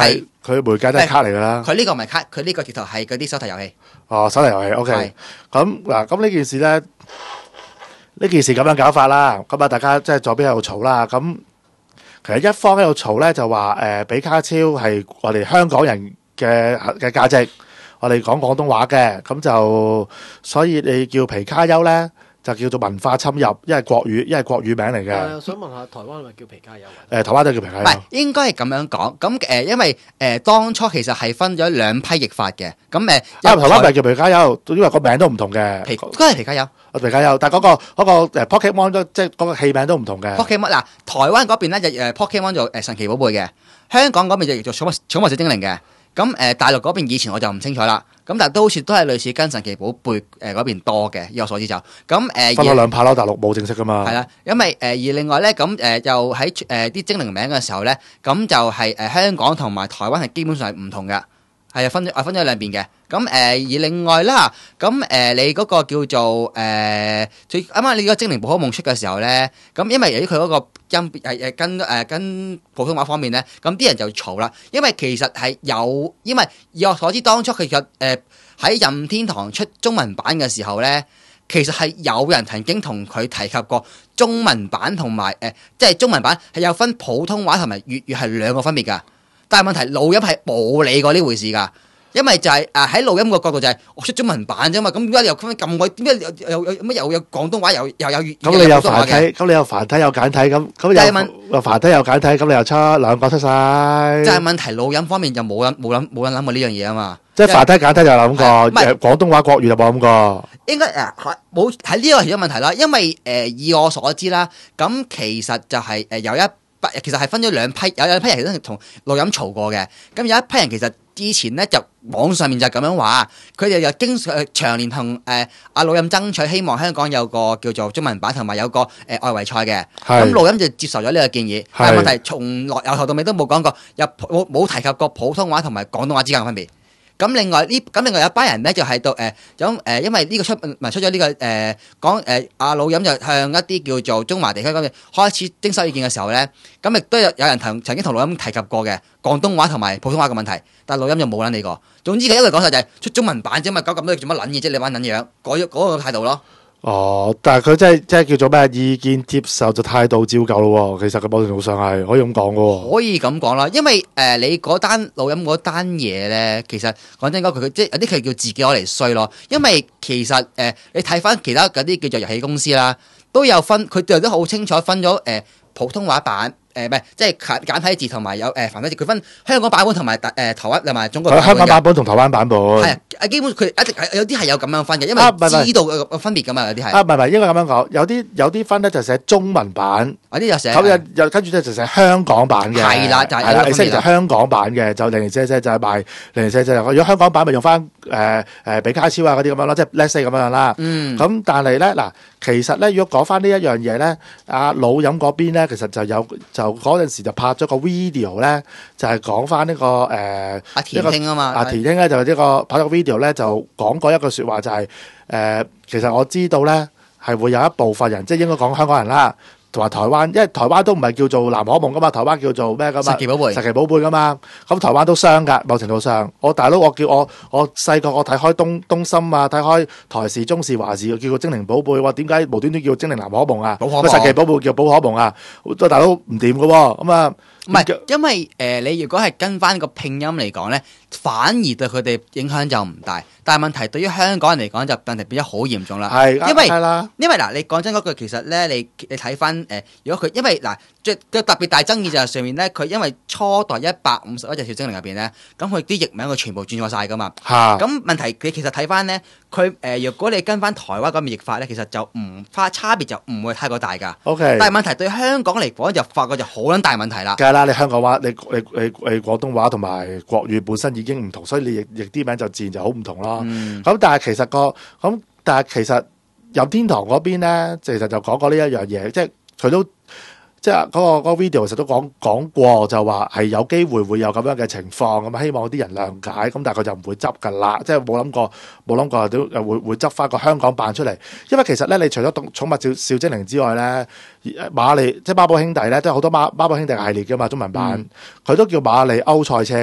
佢媒介都係卡嚟㗎啦。 佢呢個唔係卡，佢呢個直頭係嗰啲手提遊戲。 哦，手提遊戲 OK 係。 咁嗱，咁呢件事咧，呢件事咁樣搞法啦。咁啊，大家即係左邊喺度嘈啦。咁其實一方喺度嘈咧，就話比卡超係我哋香港人嘅價值，我哋講廣東話嘅，咁就所以你叫皮卡丘咧，就叫做文化侵入，一係國語，一係國語名嚟嘅。 我想問下台灣係咪叫皮卡丘啊？ 台灣都叫皮卡唔係丘。 應該係咁樣講。咁因為當初其實係分咗兩批譯法嘅。咁台灣咪叫皮卡丘，因為個名都唔同嘅。 都係皮卡丘。 皮卡丘，但係嗰個Pokemon 都即係嗰個器名都唔同嘅。 Pokemon 嗱，台灣嗰邊咧就Pokemon 做神奇寶貝嘅，香港嗰邊就叫做寵物小精靈嘅。咁大陸嗰邊以前我就唔清楚啦。咁但係都好似都係類似跟神奇寶貝嗰邊多嘅，以我所知就咁分咗兩派咯，大陸冇正式噶嘛。 係啦，因為而另外咧咁又喺啲精靈名嘅時候咧，咁就係香港同埋台灣係基本上係唔同嘅，係分咗兩邊嘅。咁而另外啦，咁你嗰個叫做最啱啱你個精靈寶可夢出嘅時候咧，咁因為由於佢嗰個音跟普通話方面咧，咁啲人就嘈啦，因為其實係有，因為以我所知當初其實喺任天堂出中文版嘅時候咧，其實係有人曾經同佢提及過中文版同埋即係中文版係有分普通話同埋粵語係兩個分別㗎，但係問題錄音係冇理過呢回事㗎。因為就係喺錄音個角度就係我出中文版啫嘛，咁點解又咁鬼？點解又有廣東話又有粵？ 咁你有繁體，咁你有繁體有簡體，咁有繁體有簡體，咁你又出兩個出晒。 就係問題錄音方面就冇人諗過呢樣嘢啊嘛。 即係繁體簡體就諗過，廣東話國語就冇諗過。 應該冇喺呢個係一個問題啦，因為以我所知啦，咁其實就係其實係分咗兩批，有兩批人其實係同錄音嘈過嘅，咁有一批人其實之前咧就網上面就咁樣話，佢哋又經常長年同阿錄音爭取，希望香港有個叫做中文版同埋有個外圍賽嘅，咁錄音就接受咗呢個建議，但係問題從來由頭到尾都冇講過，冇提及過普通話同埋廣東話之間嘅分別。咁另外有一班人咧就喺度因為呢個出咗呢個講阿老飲就向一啲叫做中華地區嗰邊開始徵收意見嘅時候咧，咁亦都有人曾經同老飲提及過嘅廣東話同埋普通話嘅問題，但係老飲就冇撚理過。總之佢一句講晒就係出中文版啫嘛，搞咁多做乜撚嘢啫？你玩撚樣改咗嗰個態度咯。 哦，但係佢真係叫做咩？意見接受就態度照舊咯。其實佢某程度上係可以咁講嘅。 可以咁講啦，因為你嗰單老飲嗰單嘢咧，其實講真佢即係有啲佢叫自己攞嚟衰咯。因為其實你睇翻其他嗰啲叫做遊戲公司啦，都有分，佢哋都好清楚分咗普通話版。唔係，即係簡體字同埋有繁體字，佢分香港版本同埋台灣同埋中國版本。 香港版本同台灣版本係基本佢一直係有啲係有咁樣分嘅，因為知道個分別㗎嘛，有啲係。 唔係應該咁樣講，有啲分咧就寫中文版， 有啲就寫咁跟住咧就寫香港版嘅。 係啦，就係即係香港版嘅，就零零舍舍就係賣零零舍舍。如果香港版咪用翻比卡超啊嗰啲咁樣咯，即係 let's say 咁樣啦。咁但係咧嗱，其實咧如果講翻呢一樣嘢咧，阿老飲嗰邊咧其實就嗰陣時就拍咗個 video 咧，就係講翻呢個阿田興啊嘛。 阿田興咧就呢個拍咗個 video 咧，就講過一句説話，就係其實我知道咧係會有一部分人，即係應該講香港人啦，同埋台灣，因為台灣都唔係叫做藍可夢噶嘛，台灣叫做咩噶嘛？神奇寶貝噶嘛。咁台灣都傷㗎，某程度上。我大佬，我細個我睇開東森啊，睇開台視、中視、華視，叫個精靈寶貝。話點解無端端叫精靈藍可夢啊？神奇寶貝叫寶可夢啊？好多大佬唔掂㗎喎，咁啊。 唔係，因為你如果係跟翻個拼音嚟講咧，反而對佢哋影響就唔大。但係問題對於香港人嚟講就問題變咗好嚴重啦。 係， 因為嗱，你講真嗰句，其實咧，你睇翻如果佢因為嗱，最特別大爭議就係上面咧，佢因為初代151隻小精靈入邊咧，咁佢啲譯名佢全部轉咗晒噶嘛。咁問題你其實睇翻咧，佢如果你跟翻台灣嗰邊譯法咧，其實就差別就唔會太過大㗎。 OK。 但係問題對香港嚟講就發覺就好撚大問題啦。 啦，你香港話，你廣東話同埋國語本身已經唔同，所以你譯啲名就自然就好唔同咯。咁但係其實任天堂嗰邊咧，其實就講過呢一樣嘢，即係佢都即係嗰個 video 其實都講過，就話係有機會會有咁樣嘅情況，咁希望啲人諒解。咁但係佢就唔會執㗎啦，即係冇諗過都會執翻個香港版出嚟。因為其實咧，你除咗寵物小精靈之外咧，馬里即係孖寶兄弟咧，都有好多孖寶兄弟系列㗎嘛，中文版佢都叫馬里歐賽車㗎。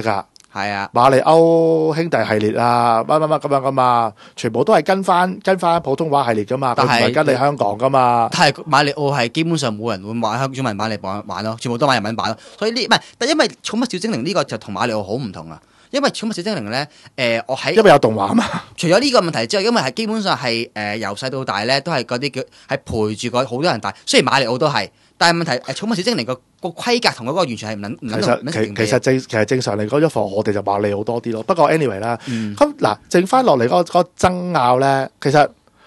係啊， 馬里歐兄弟系列啊，乜咁樣噶嘛，全部都係跟翻普通話系列噶嘛，佢唔但係係跟你香港噶嘛。 但係馬里奧係基本上冇人會玩香中文版嚟玩咯，全部都玩日文版咯。所以呢唔係，但因為寵物小精靈呢個就同馬里奧好唔同啊。因為寵物小精靈咧，我喺因為有動畫嘛。 除咗呢個問題之外，因為係基本上係由細到大咧，都係嗰啲叫係陪住個好多人大。雖然馬里奧都係，但係問題寵物小精靈個規格同嗰個完全係唔能其實正常嚟講，一課我哋就馬里奧多啲咯。不過 anyway 啦，咁嗱，剩翻落嚟嗰個爭拗咧，其實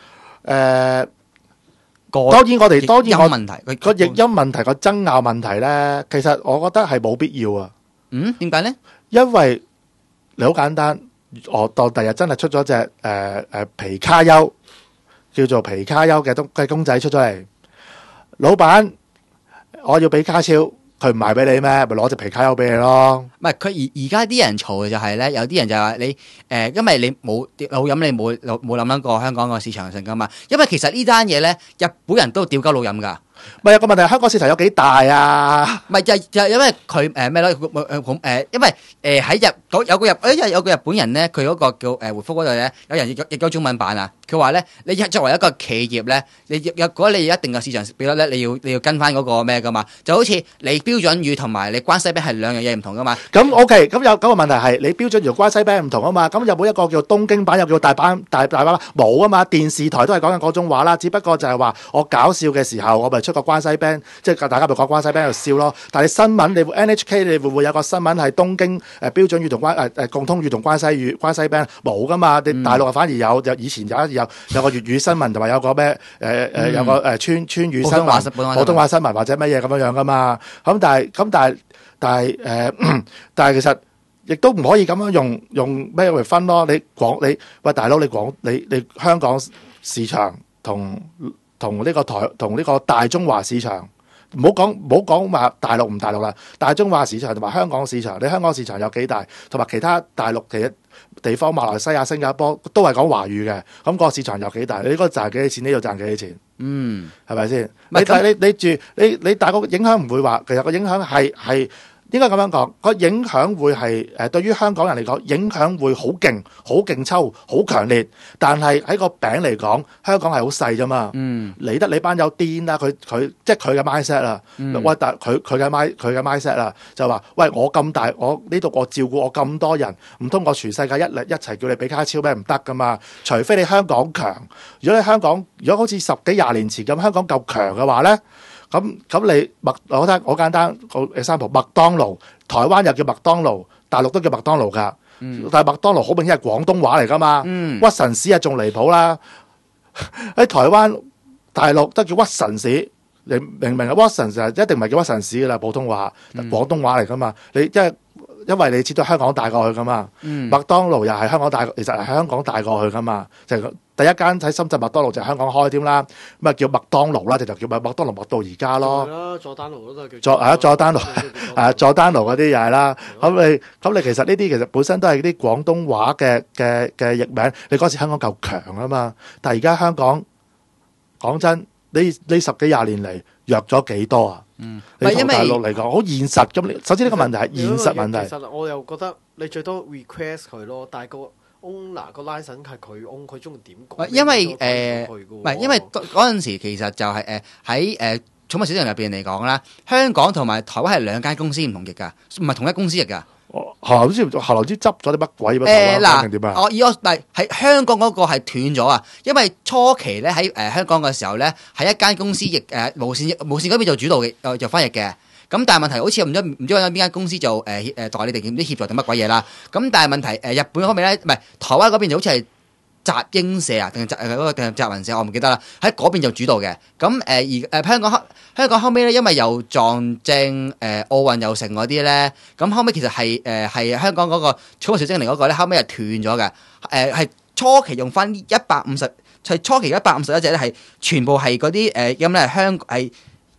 當然我譯音問題個譯音問題個爭拗問題咧，其實我覺得係冇必要啊。 點解咧？ 因為你好簡單，我當第日真係出咗隻皮卡丘，叫做皮卡丘嘅公仔出咗嚟，老闆我要俾卡超，佢唔賣俾你咩？咪攞隻皮卡丘俾你咯。 唔係佢而家啲人嘈嘅就係咧，有啲人就話你因為你冇老飲，你冇諗過香港個市場性噶嘛。因為其實呢單嘢咧，日本人都屌鳩老飲噶。 唔係有個問題，香港市場有幾大啊？ 唔係就因為佢咩咯？因為喺有個日本人咧，佢嗰個叫回覆嗰度咧，有人譯咗中文版啊。佢話咧，你作為一個企業咧，如果你有一定嘅市場比率咧，你要跟翻嗰個咩噶嘛？就好似你標準語同埋你關西餅係兩樣嘢唔同噶嘛。 咁 OK，咁有咁個問題係你標準語同關西餅唔同啊嘛。咁有冇一個叫東京版，又叫大阪冇啊嘛？電視台都係講緊嗰種話啦，只不過就係話我搞笑嘅時候，我咪出個關西餅，即係大家咪講關西餅喺度笑咯。但係新聞，你 NHK 你會唔會有個新聞係東京標準語同共通語同關西餅冇噶嘛？你大陸反而有以前有個粵語新聞，同埋有個咩有個川語新聞、普通話新聞或者乜嘢咁樣噶嘛？但係其實亦都唔可以咁樣用咩嚟分咯。你喂大佬，你香港市場同呢個大中華市場，唔好講話大陸唔大陸啦，大中華市場同埋香港市場，你香港市場有幾大，同埋其他大陸嘅地方，馬來西亞、新加坡都係講華語嘅，咁個市場有幾大？你嗰個賺幾多錢？呢度賺幾多錢？係咪先？你大個影響唔會話，其實個影響係應該咁樣講，個影響會係對於香港人嚟講，影響會好勁抽，好強烈。但係喺個餅嚟講，香港係好細啫嘛。理得你班友癲啦，佢即係佢嘅 mindset 啦。喂，但佢嘅 mindset 啦，就話喂，我咁大，我呢度我照顧我咁多人，唔通我全世界一齊叫你俾卡超咩？唔得噶嘛。除非你香港強，如果好似10幾20年前咁，香港夠強嘅話咧。咁你我覺得好簡單個 example， 麥當勞台灣又叫麥當勞，大陸都叫麥當勞噶，但係麥當勞好明顯係廣東話嚟噶嘛，屈臣氏啊仲離譜啦，喺台灣大陸都叫屈臣氏，你明唔明啊？屈臣氏一定唔係叫屈臣氏噶啦，普通話廣東話嚟噶嘛，因為你知道香港帶過去噶嘛，麥當勞又係香港帶，其實係香港帶過去噶嘛，就第一間喺深圳麥當勞就係香港開添啦，咁啊叫麥當勞啦，就叫麥當勞麥到而家咯。 佐丹奴都係叫佐丹奴，佐丹奴嗰啲又係啦。咁你其實呢啲其實本身都係啲廣東話嘅譯名，你嗰時香港夠強啊嘛，但係而家香港講真，呢10幾20年嚟弱咗幾多啊？你同大陸嚟講好現實咁。首先呢個問題係現實問題。 其實我又覺得你最多 request 佢咯，但係個 owner 個 license 係佢 own，佢中意點講？ 因為唔係因為嗰陣時其實就係喺寵物小精靈入邊嚟講啦，香港同埋台灣係兩間公司唔同譯㗎，唔係同一公司譯㗎。 後來唔知執咗啲乜鬼嘢？ 嗱，喺香港嗰個係斷咗啊，因為初期咧喺香港嘅時候咧，係一間公司譯無線嗰邊做主導嘅就翻譯嘅。咁但係問題好似唔知揾邊間公司做代理定啲協助定乜鬼嘢啦。咁但係問題日本嗰邊咧，唔係台灣嗰邊就好似係集英社啊，定係集雲社，我唔記得啦。喺嗰邊就主導嘅。咁香港後尾咧，因為又撞正奧運又成嗰啲咧，咁後尾其實係香港嗰個寵物小精靈嗰個咧，後尾係斷咗嘅。係初期用翻150，係初期151隻咧，係全部係嗰啲咁咧係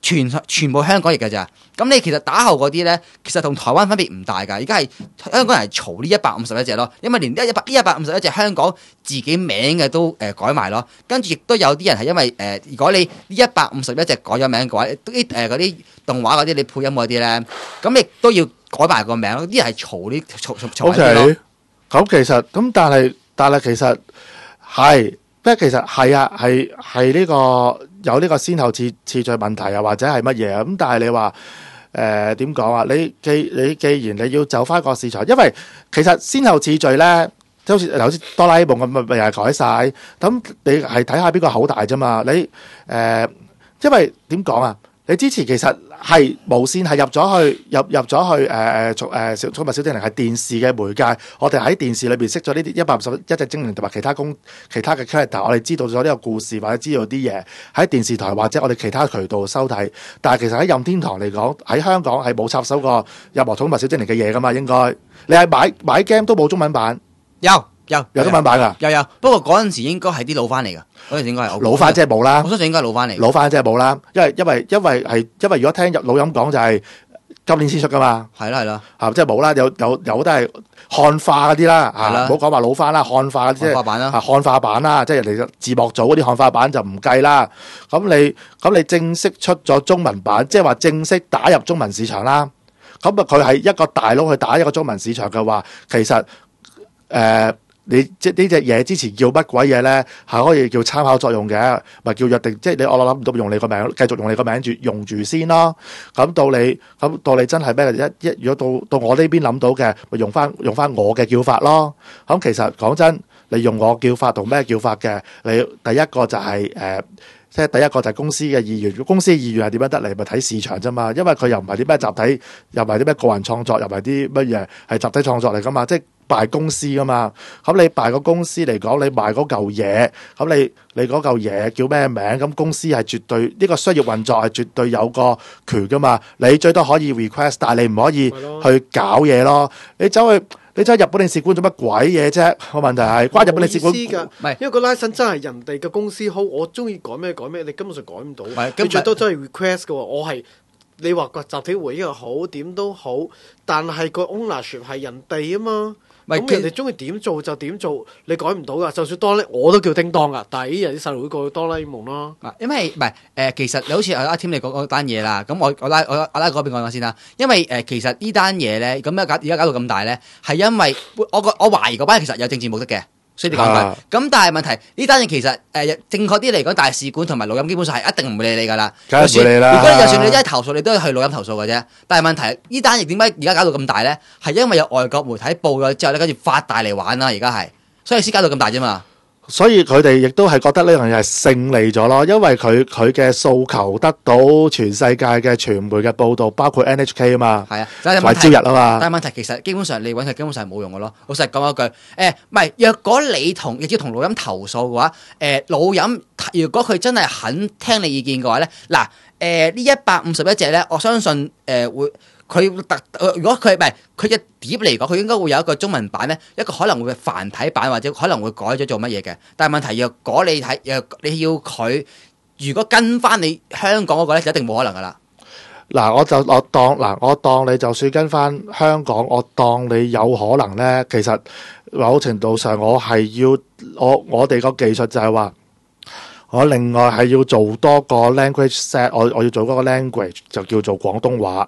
全部香港譯嘅咋。咁你其實打後嗰啲咧，其實同台灣分別唔大㗎。而家係香港人係嘈呢151隻咯，因為連呢151隻香港自己名嘅都改埋咯。跟住亦都有啲人係因為如果你呢151隻改咗名嘅話，啲嗰啲動畫嗰啲你配音嗰啲咧，咁亦都要改埋個名。啲人係嘈呢嘈 OK， 咁其實咁但係其實係，即係其實係啊，係呢個有呢個先後次序問題啊，或者係乜嘢啊？咁但係你話點講啊？你既然你要走翻個市場，因為其實先後次序咧，即好似頭先哆啦 A 夢咁，咪又係改晒。咁你係睇下邊個口大啫嘛？你因為點講啊？你之前其實係無線係入咗去寵物小精靈係電視嘅媒介，我哋喺電視裏邊識咗呢啲151隻精靈同埋其他嘅 character， 我哋知道咗呢個故事或者知道啲嘢喺電視台或者我哋其他渠道收睇。但係其實喺任天堂嚟講，喺香港係冇插手過任何寵物小精靈嘅嘢噶嘛？應該你係買 game 都冇中文版，有中文版噶， 有。不過嗰陣時應該係啲老翻嚟㗎，嗰陣時應該係老翻即係冇啦。 我相信應該係老翻嚟， 老翻即係冇啦。因為如果聽老音講就係今年先出噶嘛， 係啦， 即係冇啦。有都係漢化嗰啲啦，唔好講話老翻啦，漢化即係漢化版啦， 漢化版啦，即係人哋字幕組嗰啲漢化版就唔計啦。咁你正式出咗中文版，即係話正式打入中文市場啦。咁啊，佢係一個大佬去打一個中文市場嘅話，其實你即係呢隻嘢之前叫乜鬼嘢咧？係可以叫參考作用嘅，咪叫約定。即係我諗唔到用你個名，繼續用你個名用住先咯。咁到你真係咩？如果到我呢邊諗到嘅，咪用翻我嘅叫法咯。咁其實講真，你用我叫法同咩叫法嘅？你第一個就係即係第一個就係公司嘅意願。公司嘅意願係點樣得嚟？咪睇市場啫嘛。因為佢又唔係啲咩集體，又唔係啲咩個人創作，又唔係啲乜嘢係集體創作嚟噶嘛。即係敗公司噶嘛。咁你敗個公司嚟講，你賣嗰嚿嘢，咁你嗰嚿嘢叫咩名？咁公司係絕對呢個商業運作係絕對有個權噶嘛。你最多可以 request， 但係你唔可以去搞嘢咯。你走去日本領事館做乜鬼嘢啫？個問題係關日本領事館㗎，唔係因為個 license 真係人哋嘅公司好，我中意改咩，你根本上改唔到。你最多真係 request 嘅喎，我係你話個集體回憶又好，點都好，但係個 ownership 係人哋啊嘛。咁人哋中意點做就點做，你改唔到噶。就算當咧，我都叫叮當噶，但係啲人啲細路會過哆啦 A 夢咯。 因為唔係其實你好似阿 Tim 你講嗰單嘢啦，咁我拉嗰邊講先啦。因為其實呢單嘢咧，咁而家搞到咁大咧，係因為我懷疑嗰班其實有政治目的嘅。所以你講佢，咁但係問題呢單嘢其實正確啲嚟講，大使館同埋錄音基本上係一定唔會理你㗎啦。 梗係唔會理啦。 如果你就算你真係投訴，你都係去錄音投訴嘅啫。但係問題呢單嘢點解而家搞到咁大咧？係因為有外國媒體報咗之後咧，跟住發大嚟玩啦，而家係，所以先搞到咁大啫嘛。 所以佢哋亦都係覺得呢樣嘢係勝利咗咯，因為佢嘅訴求得到全世界嘅傳媒嘅報導，包括 NHK 啊嘛， 係啊， 同埋朝日啊嘛。 但係問題其實基本上你揾佢基本上係冇用嘅咯。老實講一句，唔係若果你亦要同錄音投訴嘅話，錄音如果佢真係肯聽你意見嘅話咧，嗱呢151隻咧，我相信會。如果佢唔係佢嘅碟嚟講，佢應該會有一個中文版咧，一個可能會繁體版或者可能會改咗做乜嘢嘅。但係問題若果你要佢，如果跟翻你香港嗰個咧，就一定冇可能噶啦。 嗱，我當你就算跟翻香港，我當你有可能咧，其實某程度上我係要我哋個技術就係話，我另外係要做多個 language set， 我要做嗰個 language 就叫做廣東話。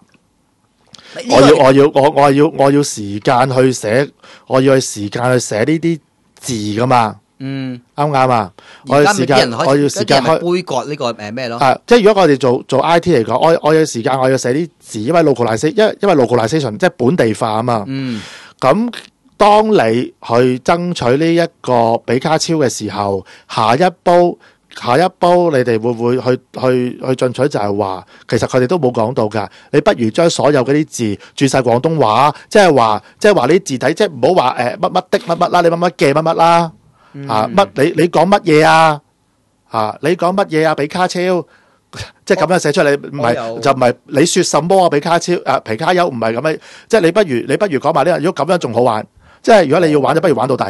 我要時間去寫，我要去時間去寫呢啲字噶嘛。啱唔啱啊？我要時間開杯葛呢個咩咯？ 即係如果我哋做 IT 嚟講，我有時間我要寫啲字，因為 localization 即係本地化啊嘛。咁當你去爭取呢一個比卡超嘅時候，下一步你哋會唔會去進取？就係話其實佢哋都冇講到㗎。你不如將所有嗰啲字轉晒廣東話，即係話啲字體，即係唔好話乜乜的乜乜啦，你乜乜嘅乜乜啦乜你講乜嘢啊？你講乜嘢啊？比卡超即係咁樣寫出嚟，唔係就唔係你說什麼啊？比卡超皮卡丘唔係咁樣，即係你不如講埋呢樣。如果咁樣仲好玩，即係如果你要玩就不如玩到底。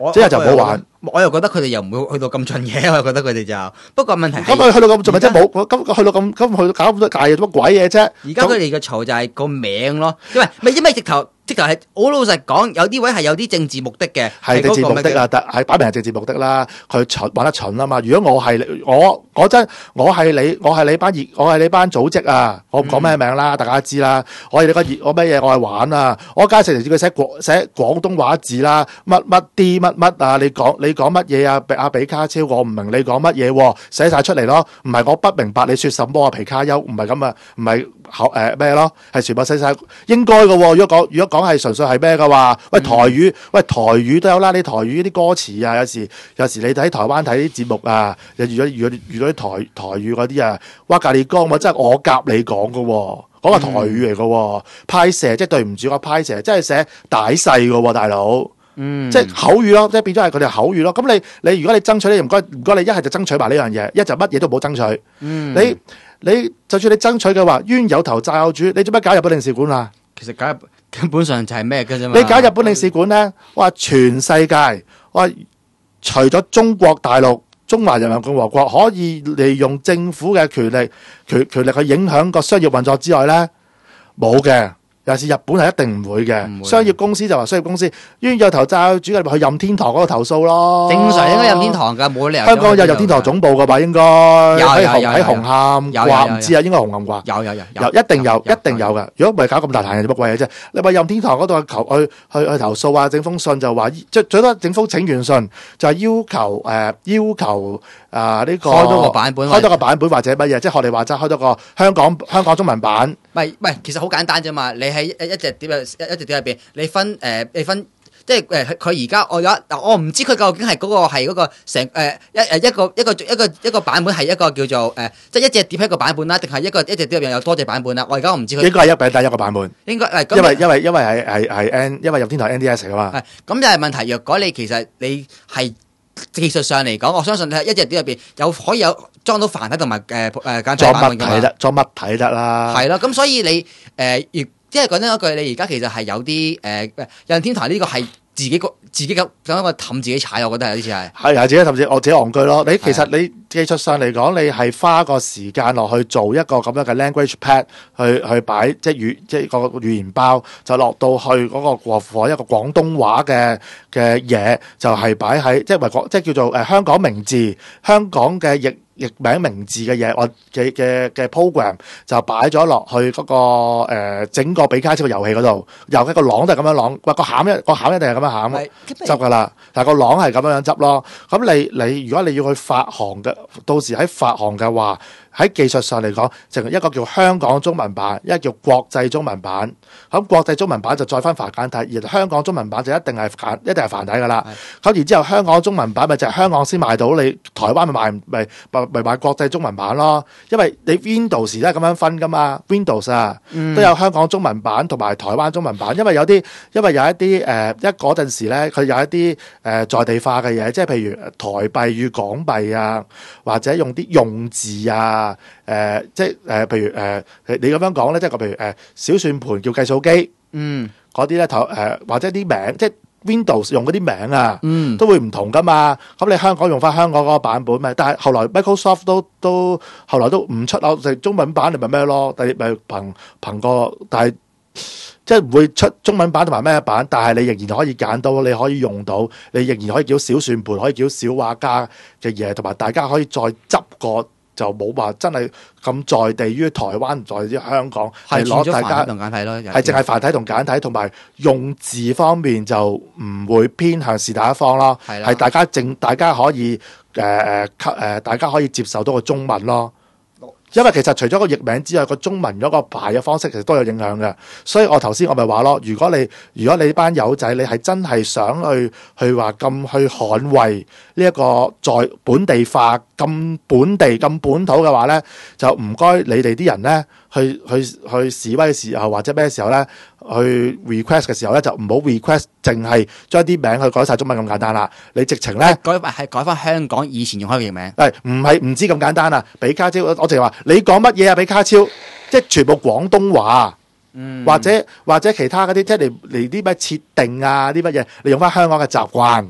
即係就唔好玩。 我又覺得佢哋又唔會去到咁盡嘅，我又覺得佢哋就不過問題係咁佢去到咁盡咪即係冇咁去到咁去到搞咁多大嘢做乜鬼嘢啫？ 而家佢哋嘅嘈就係個名咯，因為直頭係好老實講，有啲位係有啲政治目的嘅， 係政治目的啊，但係擺明係政治目的啦。佢蠢玩得蠢啊嘛！如果我係我真我係你班組織啊，我唔講咩名啦，大家知啦。我係你個我咩嘢？我係玩啊！我梗係成日叫佢寫廣東話字啦，乜啲乜啊！你講乜嘢啊？阿比卡超，我唔明你講乜嘢，寫晒出嚟咯。唔係我不明白你說什麼啊？皮卡丘唔係咁啊，唔係咩咯？係全部寫晒應該嘅。如果講係純粹係咩嘅話，台語都有啦。你台語啲歌詞啊，有時你睇台灣睇啲節目啊，如果啲台語嗰啲啊，哇咖喱江嘛，真係我夾你講嘅，嗰個台語嚟嘅，派蛇即係對唔住個派蛇，即係寫大細嘅，大佬。即係口語咯，即係變咗係佢哋口語咯。咁你如果你爭取，你唔該你一係就爭取埋呢樣嘢，一就乜嘢都冇爭取。你就算你爭取嘅話，冤有頭債有主，你做乜搞日本領事館啊？ 其實根本上就係咩嘅啫嘛。 你搞日本領事館咧，哇！全世界哇，除咗中國大陸、中華人民共和國可以利用政府嘅權力去影響個商業運作之外咧，冇嘅。尤其是日本係一定唔會嘅，商業公司就話商業公司，冤有頭債有主，咪去任天堂嗰度投訴咯。 正常應該任天堂㗎，冇理由。 香港有任天堂總部㗎吧？應該喺紅磡啩？ 唔知啊，應該紅磡啩？有，一定有嘅。如果唔係搞咁大壇嘢，做乜鬼嘢啫？你話任天堂嗰度去投訴啊，整封信就話，最多整封請願信，就係要求呢個開多個版本或者乜嘢，即係學你話齋開多個香港中文版。 唔係，其實好簡單啫嘛。你喺一隻碟入邊，你分，即係佢而家我唔知佢究竟係嗰個成一個版本係一個叫做即係一隻碟係一個版本啦，定係一隻碟入邊有多隻版本啦？我而家我唔知佢應該係一個版本， 應該係因為任天堂 NDS 啊嘛。 咁就係問題。若果你其實你係技術上嚟講，我相信你喺一隻碟入邊可以有裝到繁體同埋簡體版本㗎嘛。 裝乜睇得啦？ 係咯，咁所以你即係講真一句，你而家其實係有啲任天堂呢個係自己咁一個氹自己踩，我覺得有啲似係自己氹我自己戇居咯。其實你技術上嚟講，你係花個時間落去做一個咁樣嘅 language pad 去擺即係個語言包，就落到去嗰個一個廣東話嘅嘢，就係擺喺即係叫做香港名字、香港嘅譯名名字嘅嘢，我嘅 program 就擺咗落去嗰個整個比卡超嘅遊戲嗰度，由一個籠都係咁樣籠，個餡一定係咁樣餡執噶啦，但係個籠係咁樣執咯。咁你如果你要去發行嘅，到時喺發行嘅話，喺技術上嚟講，就一個叫香港中文版，一個叫國際中文版。咁國際中文版就再分繁簡體，而香港中文版就一定係繁體噶啦。咁然之後香港中文版咪就係香港先賣到，你台灣咪買國際中文版咯。因為你 Windows 都係咁樣分噶嘛 ，Windows 啊都有香港中文版同埋台灣中文版。因為有一啲嗰陣時咧，佢有一啲在地化嘅嘢，即係譬如台幣與港幣啊，或者用啲用字啊。即係譬如你咁樣講咧，即係譬如小算盤叫計數機，嗰啲咧或者啲名，即係 Windows 用嗰啲名啊，都會唔同噶嘛。咁你香港用翻香港嗰個版本咪，但係後來 Microsoft 都後來都唔出中文版，你咪咩咯？但係咪憑個，但係即係唔會出中文版同埋咩版，但係你仍然可以揀到，你可以用到，你仍然可以叫小算盤，可以叫小畫家嘅嘢，同埋大家可以再執個。就冇話真係咁在地於台灣，在於香港係攞大家同簡體咯， 係淨係繁體同簡體，同埋用字方面就唔會偏向是但一方咯，係大家可以大家可以接受到個中文咯。因為其實除咗個譯名之外，個中文嗰個排嘅方式其實都有影響嘅，所以我頭先我咪話咯，如果你班友仔你係真係想去話咁去捍衛呢一個在本地化咁本地咁本土嘅話咧，就唔該你哋啲人咧去示威嘅時候或者咩時候咧去 request 嘅時候咧，就唔好 request 淨係將啲名去改晒中文咁簡單啦，你直情咧改翻香港以前用開嘅名， 唔知咁簡單啊！比卡超我淨係話你講乜嘢啊？比卡超即係全部廣東話，或者其他嗰啲即係嚟啲咩設定啊啲乜嘢，你用翻香港嘅習慣，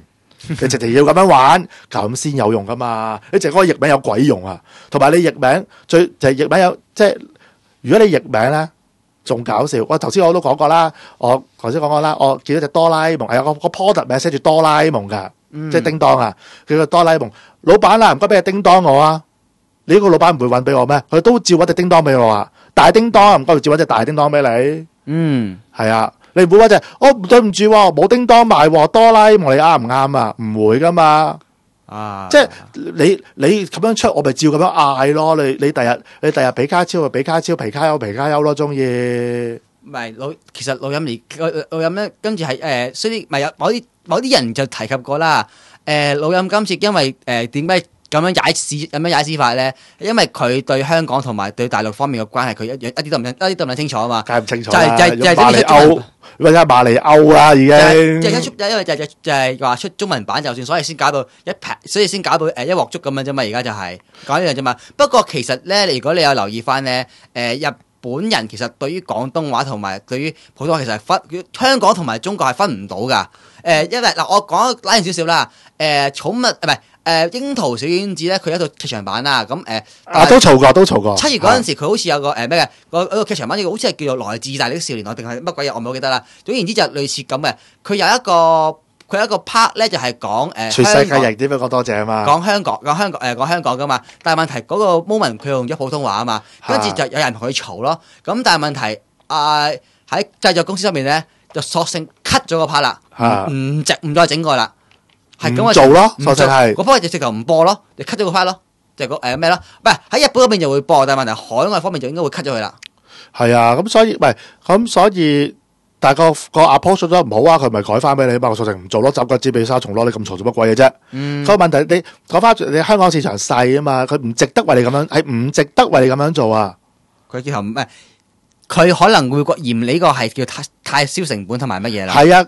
你直情要咁樣玩，咁先有用噶嘛。你淨係嗰個譯名有鬼用啊？同埋你譯名就係譯名有即係，如果你譯名咧仲搞笑。我頭先我都講過啦，我見到隻哆啦 A 夢係有個 product 名寫住哆啦 A 夢㗎，即係叮當啊，佢個哆啦 A 夢老闆啊，唔該俾隻叮當我啊。你呢個老闆唔會揾俾我咩？佢都照揾隻叮當俾我啊！大叮當唔該，照揾隻大叮當俾你。係啊，你唔會揾隻對唔住喎，冇叮當賣喎，哆啦 A 夢你啱唔啱啊？唔會噶嘛。即係你咁樣出，我咪照咁樣嗌咯。你第日比卡超就比卡超，皮卡丘咯，中意。 唔係其實錄音咧，跟住係所以咪有某啲人就提及過啦。錄音今次因為點解咁樣踩屎法咧？因為佢對香港同埋對大陸方面嘅關係，佢一啲都唔清楚啊嘛。 梗係唔清楚就係馬里歐，或者馬里歐啦，已經。 因為就係話出中文版就算，所以先搞到一鑊粥咁樣啫嘛。而家就係講呢樣啫嘛。不過其實咧，如果你有留意翻咧，日本人其實對於廣東話同埋對於普通話其實係香港同埋中國係分唔到㗎。因為嗱，我講拉遠少少啦。寵物唔係櫻桃小丸子咧，佢有一套劇場版啦。咁都嘈過。 7月嗰陣時，佢好似有個咩嘅個劇場版，好似係叫做來自意大利的少年定係乜鬼嘢，我唔係好記得啦。總言之就類似咁嘅。佢有一個 part 咧，就係講全世界人點樣講多謝啊嘛。 講香港噶嘛。但係問題嗰個 moment 佢用咗普通話啊嘛，跟住就有人同佢嘈咯。咁但係問題喺製作公司上面咧，就索性 cut 咗個 part 啦，唔再整過啦。係咁唔做咯，索性係嗰方就直頭唔播咯，你 cut 咗個 part 咯，就係咩咯？唔係喺日本嗰邊就會播，但係問題海外方面就應該會 cut 咗佢啦。係啊，所以但係個 approach 做得唔好啊，佢咪改翻俾你嘛？索性唔做咯，走個紙比沙蟲咯，你咁嘈做乜鬼嘢啫？個問題你講翻你香港市場細啊嘛，佢唔值得為你咁樣，係唔值得為你咁樣做啊？ 佢之後唔係。佢可能會嫌你呢個係叫太燒成本同埋乜嘢啦。 係啊，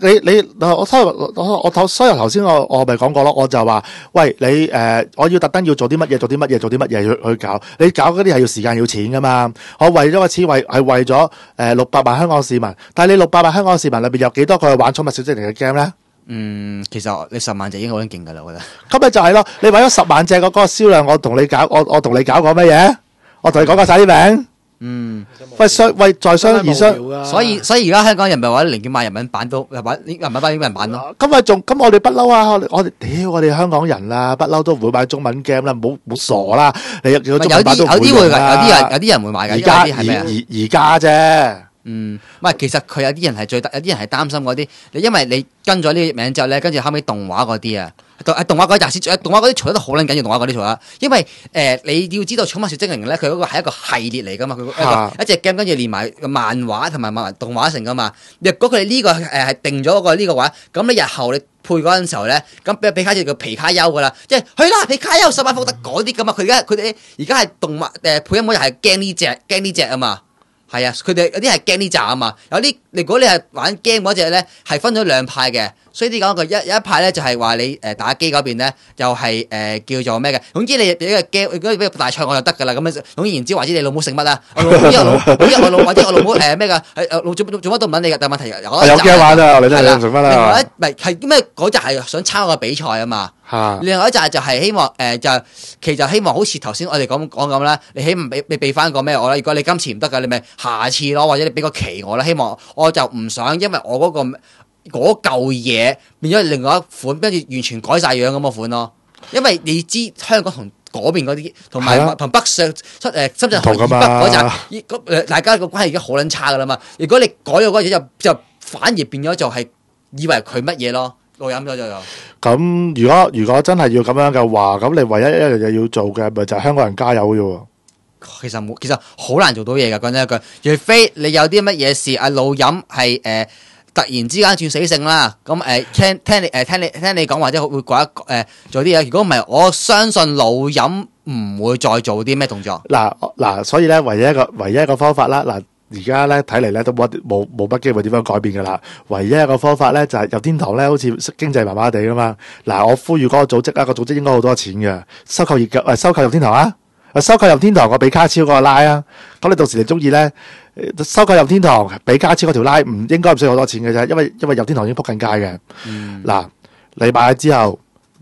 所以頭先我咪講過咯，我就話喂你我要特登要做啲乜嘢去搞，你搞嗰啲係要時間要錢噶嘛。我為咗個錢係為咗600萬香港市民，但係你600萬香港市民裏邊有幾多個係玩寵物小精靈嘅 game 咧？ 其實你10萬隻已經好勁噶啦，我覺得。 咁咪就係咯，你為咗10萬隻嗰個銷量，我同你搞過乜嘢？我同你講過晒啲名。再商而， 所以而家香港人咪話寧願買日文版都玩日文版英文版咯。 咁我哋不嬲啊！我哋香港人啦，不嬲都唔會買中文 game 啦，唔好傻啦！你有中文版都唔會用啦。 有啲人會買㗎。 而家啫。 唔係，其實佢有啲人係擔心嗰啲，因為你跟咗呢個名之後咧，跟住後尾動畫嗰啲啊。動畫嗰啲嘈得好撚緊要，動畫嗰啲嘈啦，因為你要知道寵物小精靈咧，佢嗰個係一個系列嚟噶嘛，佢一隻 game 跟住連埋漫畫同埋動畫成噶嘛。若果佢哋呢個係定咗呢個話，咁你日後你配嗰陣時候咧，咁比卡超叫皮卡丘噶啦，即係去啦皮卡丘10萬伏特嗰啲咁啊。佢哋而家係動物配音嗰又係驚呢隻啊嘛。係啊，佢哋有啲係驚呢扎啊嘛，有啲如果你係玩 game 嗰隻咧，係分咗兩派嘅，所以啲講句一派咧就係話你打機嗰邊咧就係叫做咩嘅，總之你俾個 game 如果俾個大菜我就得噶啦，咁樣總言之話知你老母食乜啊？或者我老母咩噶？做乜都唔撚你嘅，但問題有驚玩啊！你真係食乜啦？ 另外一咪係咩嗰隻係想參加個比賽啊嘛。另外一隻就係希望其實希望好似頭先我哋講咁啦，你希望你俾翻個咩我啦？如果你今次唔得噶，你咪下次咯，或者你俾個期我啦。希望我就唔想因為我嗰嚿嘢變咗另外一款，跟住完全改晒樣咁嘅款咯。因為你知香港同嗰邊嗰啲，同埋同北上深圳河以北嗰陣，大家個關係已經好撚差噶啦嘛。如果你改咗嗰嘢，就反而變咗就係以為佢乜嘢咯。錄音咗就有。 咁如果真係要咁樣嘅話，咁你唯一一樣嘢要做嘅咪就係香港人加油啫喎。 其實好難做到嘢㗎，講真一句，除非你有啲乜嘢事錄音係突然之間轉死性啦，咁聽你講或者會做啲嘢。如果唔係，我相信錄音唔會再做啲咩動作。 嗱，所以咧唯一一個方法啦，嗱。而家咧睇嚟咧都冇乜機會點樣改變噶啦，唯一一個方法咧就係入天堂咧，好似經濟麻麻地噶嘛。嗱，我呼籲嗰個組織啊，個組織應該好多錢嘅，收購入天堂啊，收購入天堂個比卡超嗰個拉啊，咁你到時你中意咧收購入天堂比卡超嗰條拉唔應該唔需要好多錢嘅啫，因為入天堂已經仆緊街嘅。嗱，你買咗之後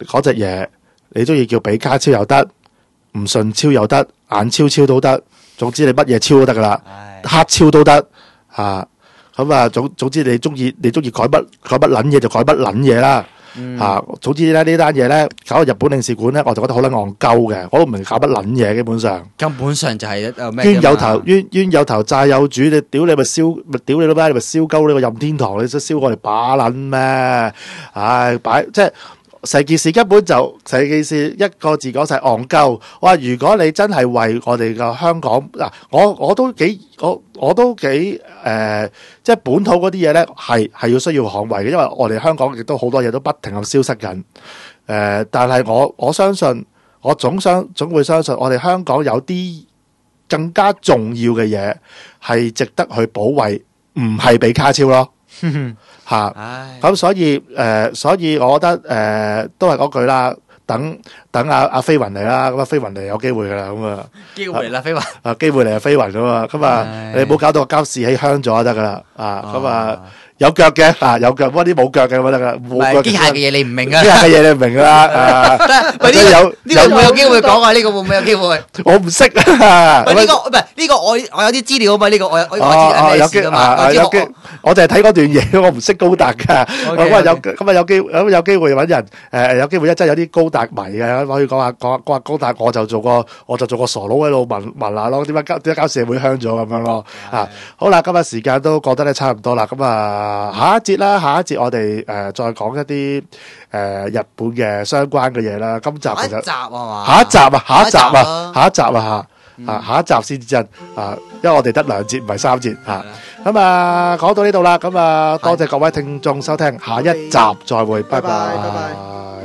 嗰隻嘢，你中意叫比卡超又得，唔順超又得，眼超都得，總之你乜嘢超都得噶啦，黑超都得啊。咁啊，總之你中意改乜撚嘢就改乜撚嘢啦。總之咧呢單嘢咧搞到日本領事館咧，我就覺得好撚戇鳩嘅，我都唔明搞乜撚嘢，基本上就係咩冤有頭債有主，你屌你咪燒，屌你老媽你咪燒鳩呢個任天堂，你想燒我哋把撚咩？唉，即係成件事根本就成件事一個字講晒戇鳩。我話如果你真係為我哋嘅香港嗱，我都幾即係本土嗰啲嘢咧，係要需要捍衛嘅，因為我哋香港亦都好多嘢都不停咁消失緊。但係我相信，我總會相信，我哋香港有啲更加重要嘅嘢係值得去保衛，唔係比卡超咯。咁所以我覺得都係嗰句啦，等阿飛雲嚟啦，咁飛雲嚟有機會噶啦，咁啊機會嚟啦，飛雲機會嚟啊，飛雲噶嘛，咁啊你唔好搞到個膠士氣香咗就得噶啦，咁啊有腳嘅有腳，啲冇腳嘅咁得噶，冇腳機械嘅嘢你唔明啊， 機械嘅嘢你唔明啦， 喂呢個會唔會有機會講啊？呢個會唔會有機會？我唔識啊， 呢個唔係呢個我有啲資料啊嘛，呢個我知咩事噶嘛， 我就係睇嗰段嘢，我唔識高達噶，咁啊有機會揾人有機會真係有啲高達迷嘅，可以講下高達，我就做個傻佬喺度問下咯，點解膠士會香咗咁樣咯？好啦，今日時間都覺得咧差唔多啦，咁下一節我哋再講一啲日本嘅相關嘅嘢啦。今集其實下一集先至真因為我哋得2節唔係3節咁講到呢度啦，咁多謝各位聽眾收聽，下一集再會，拜拜。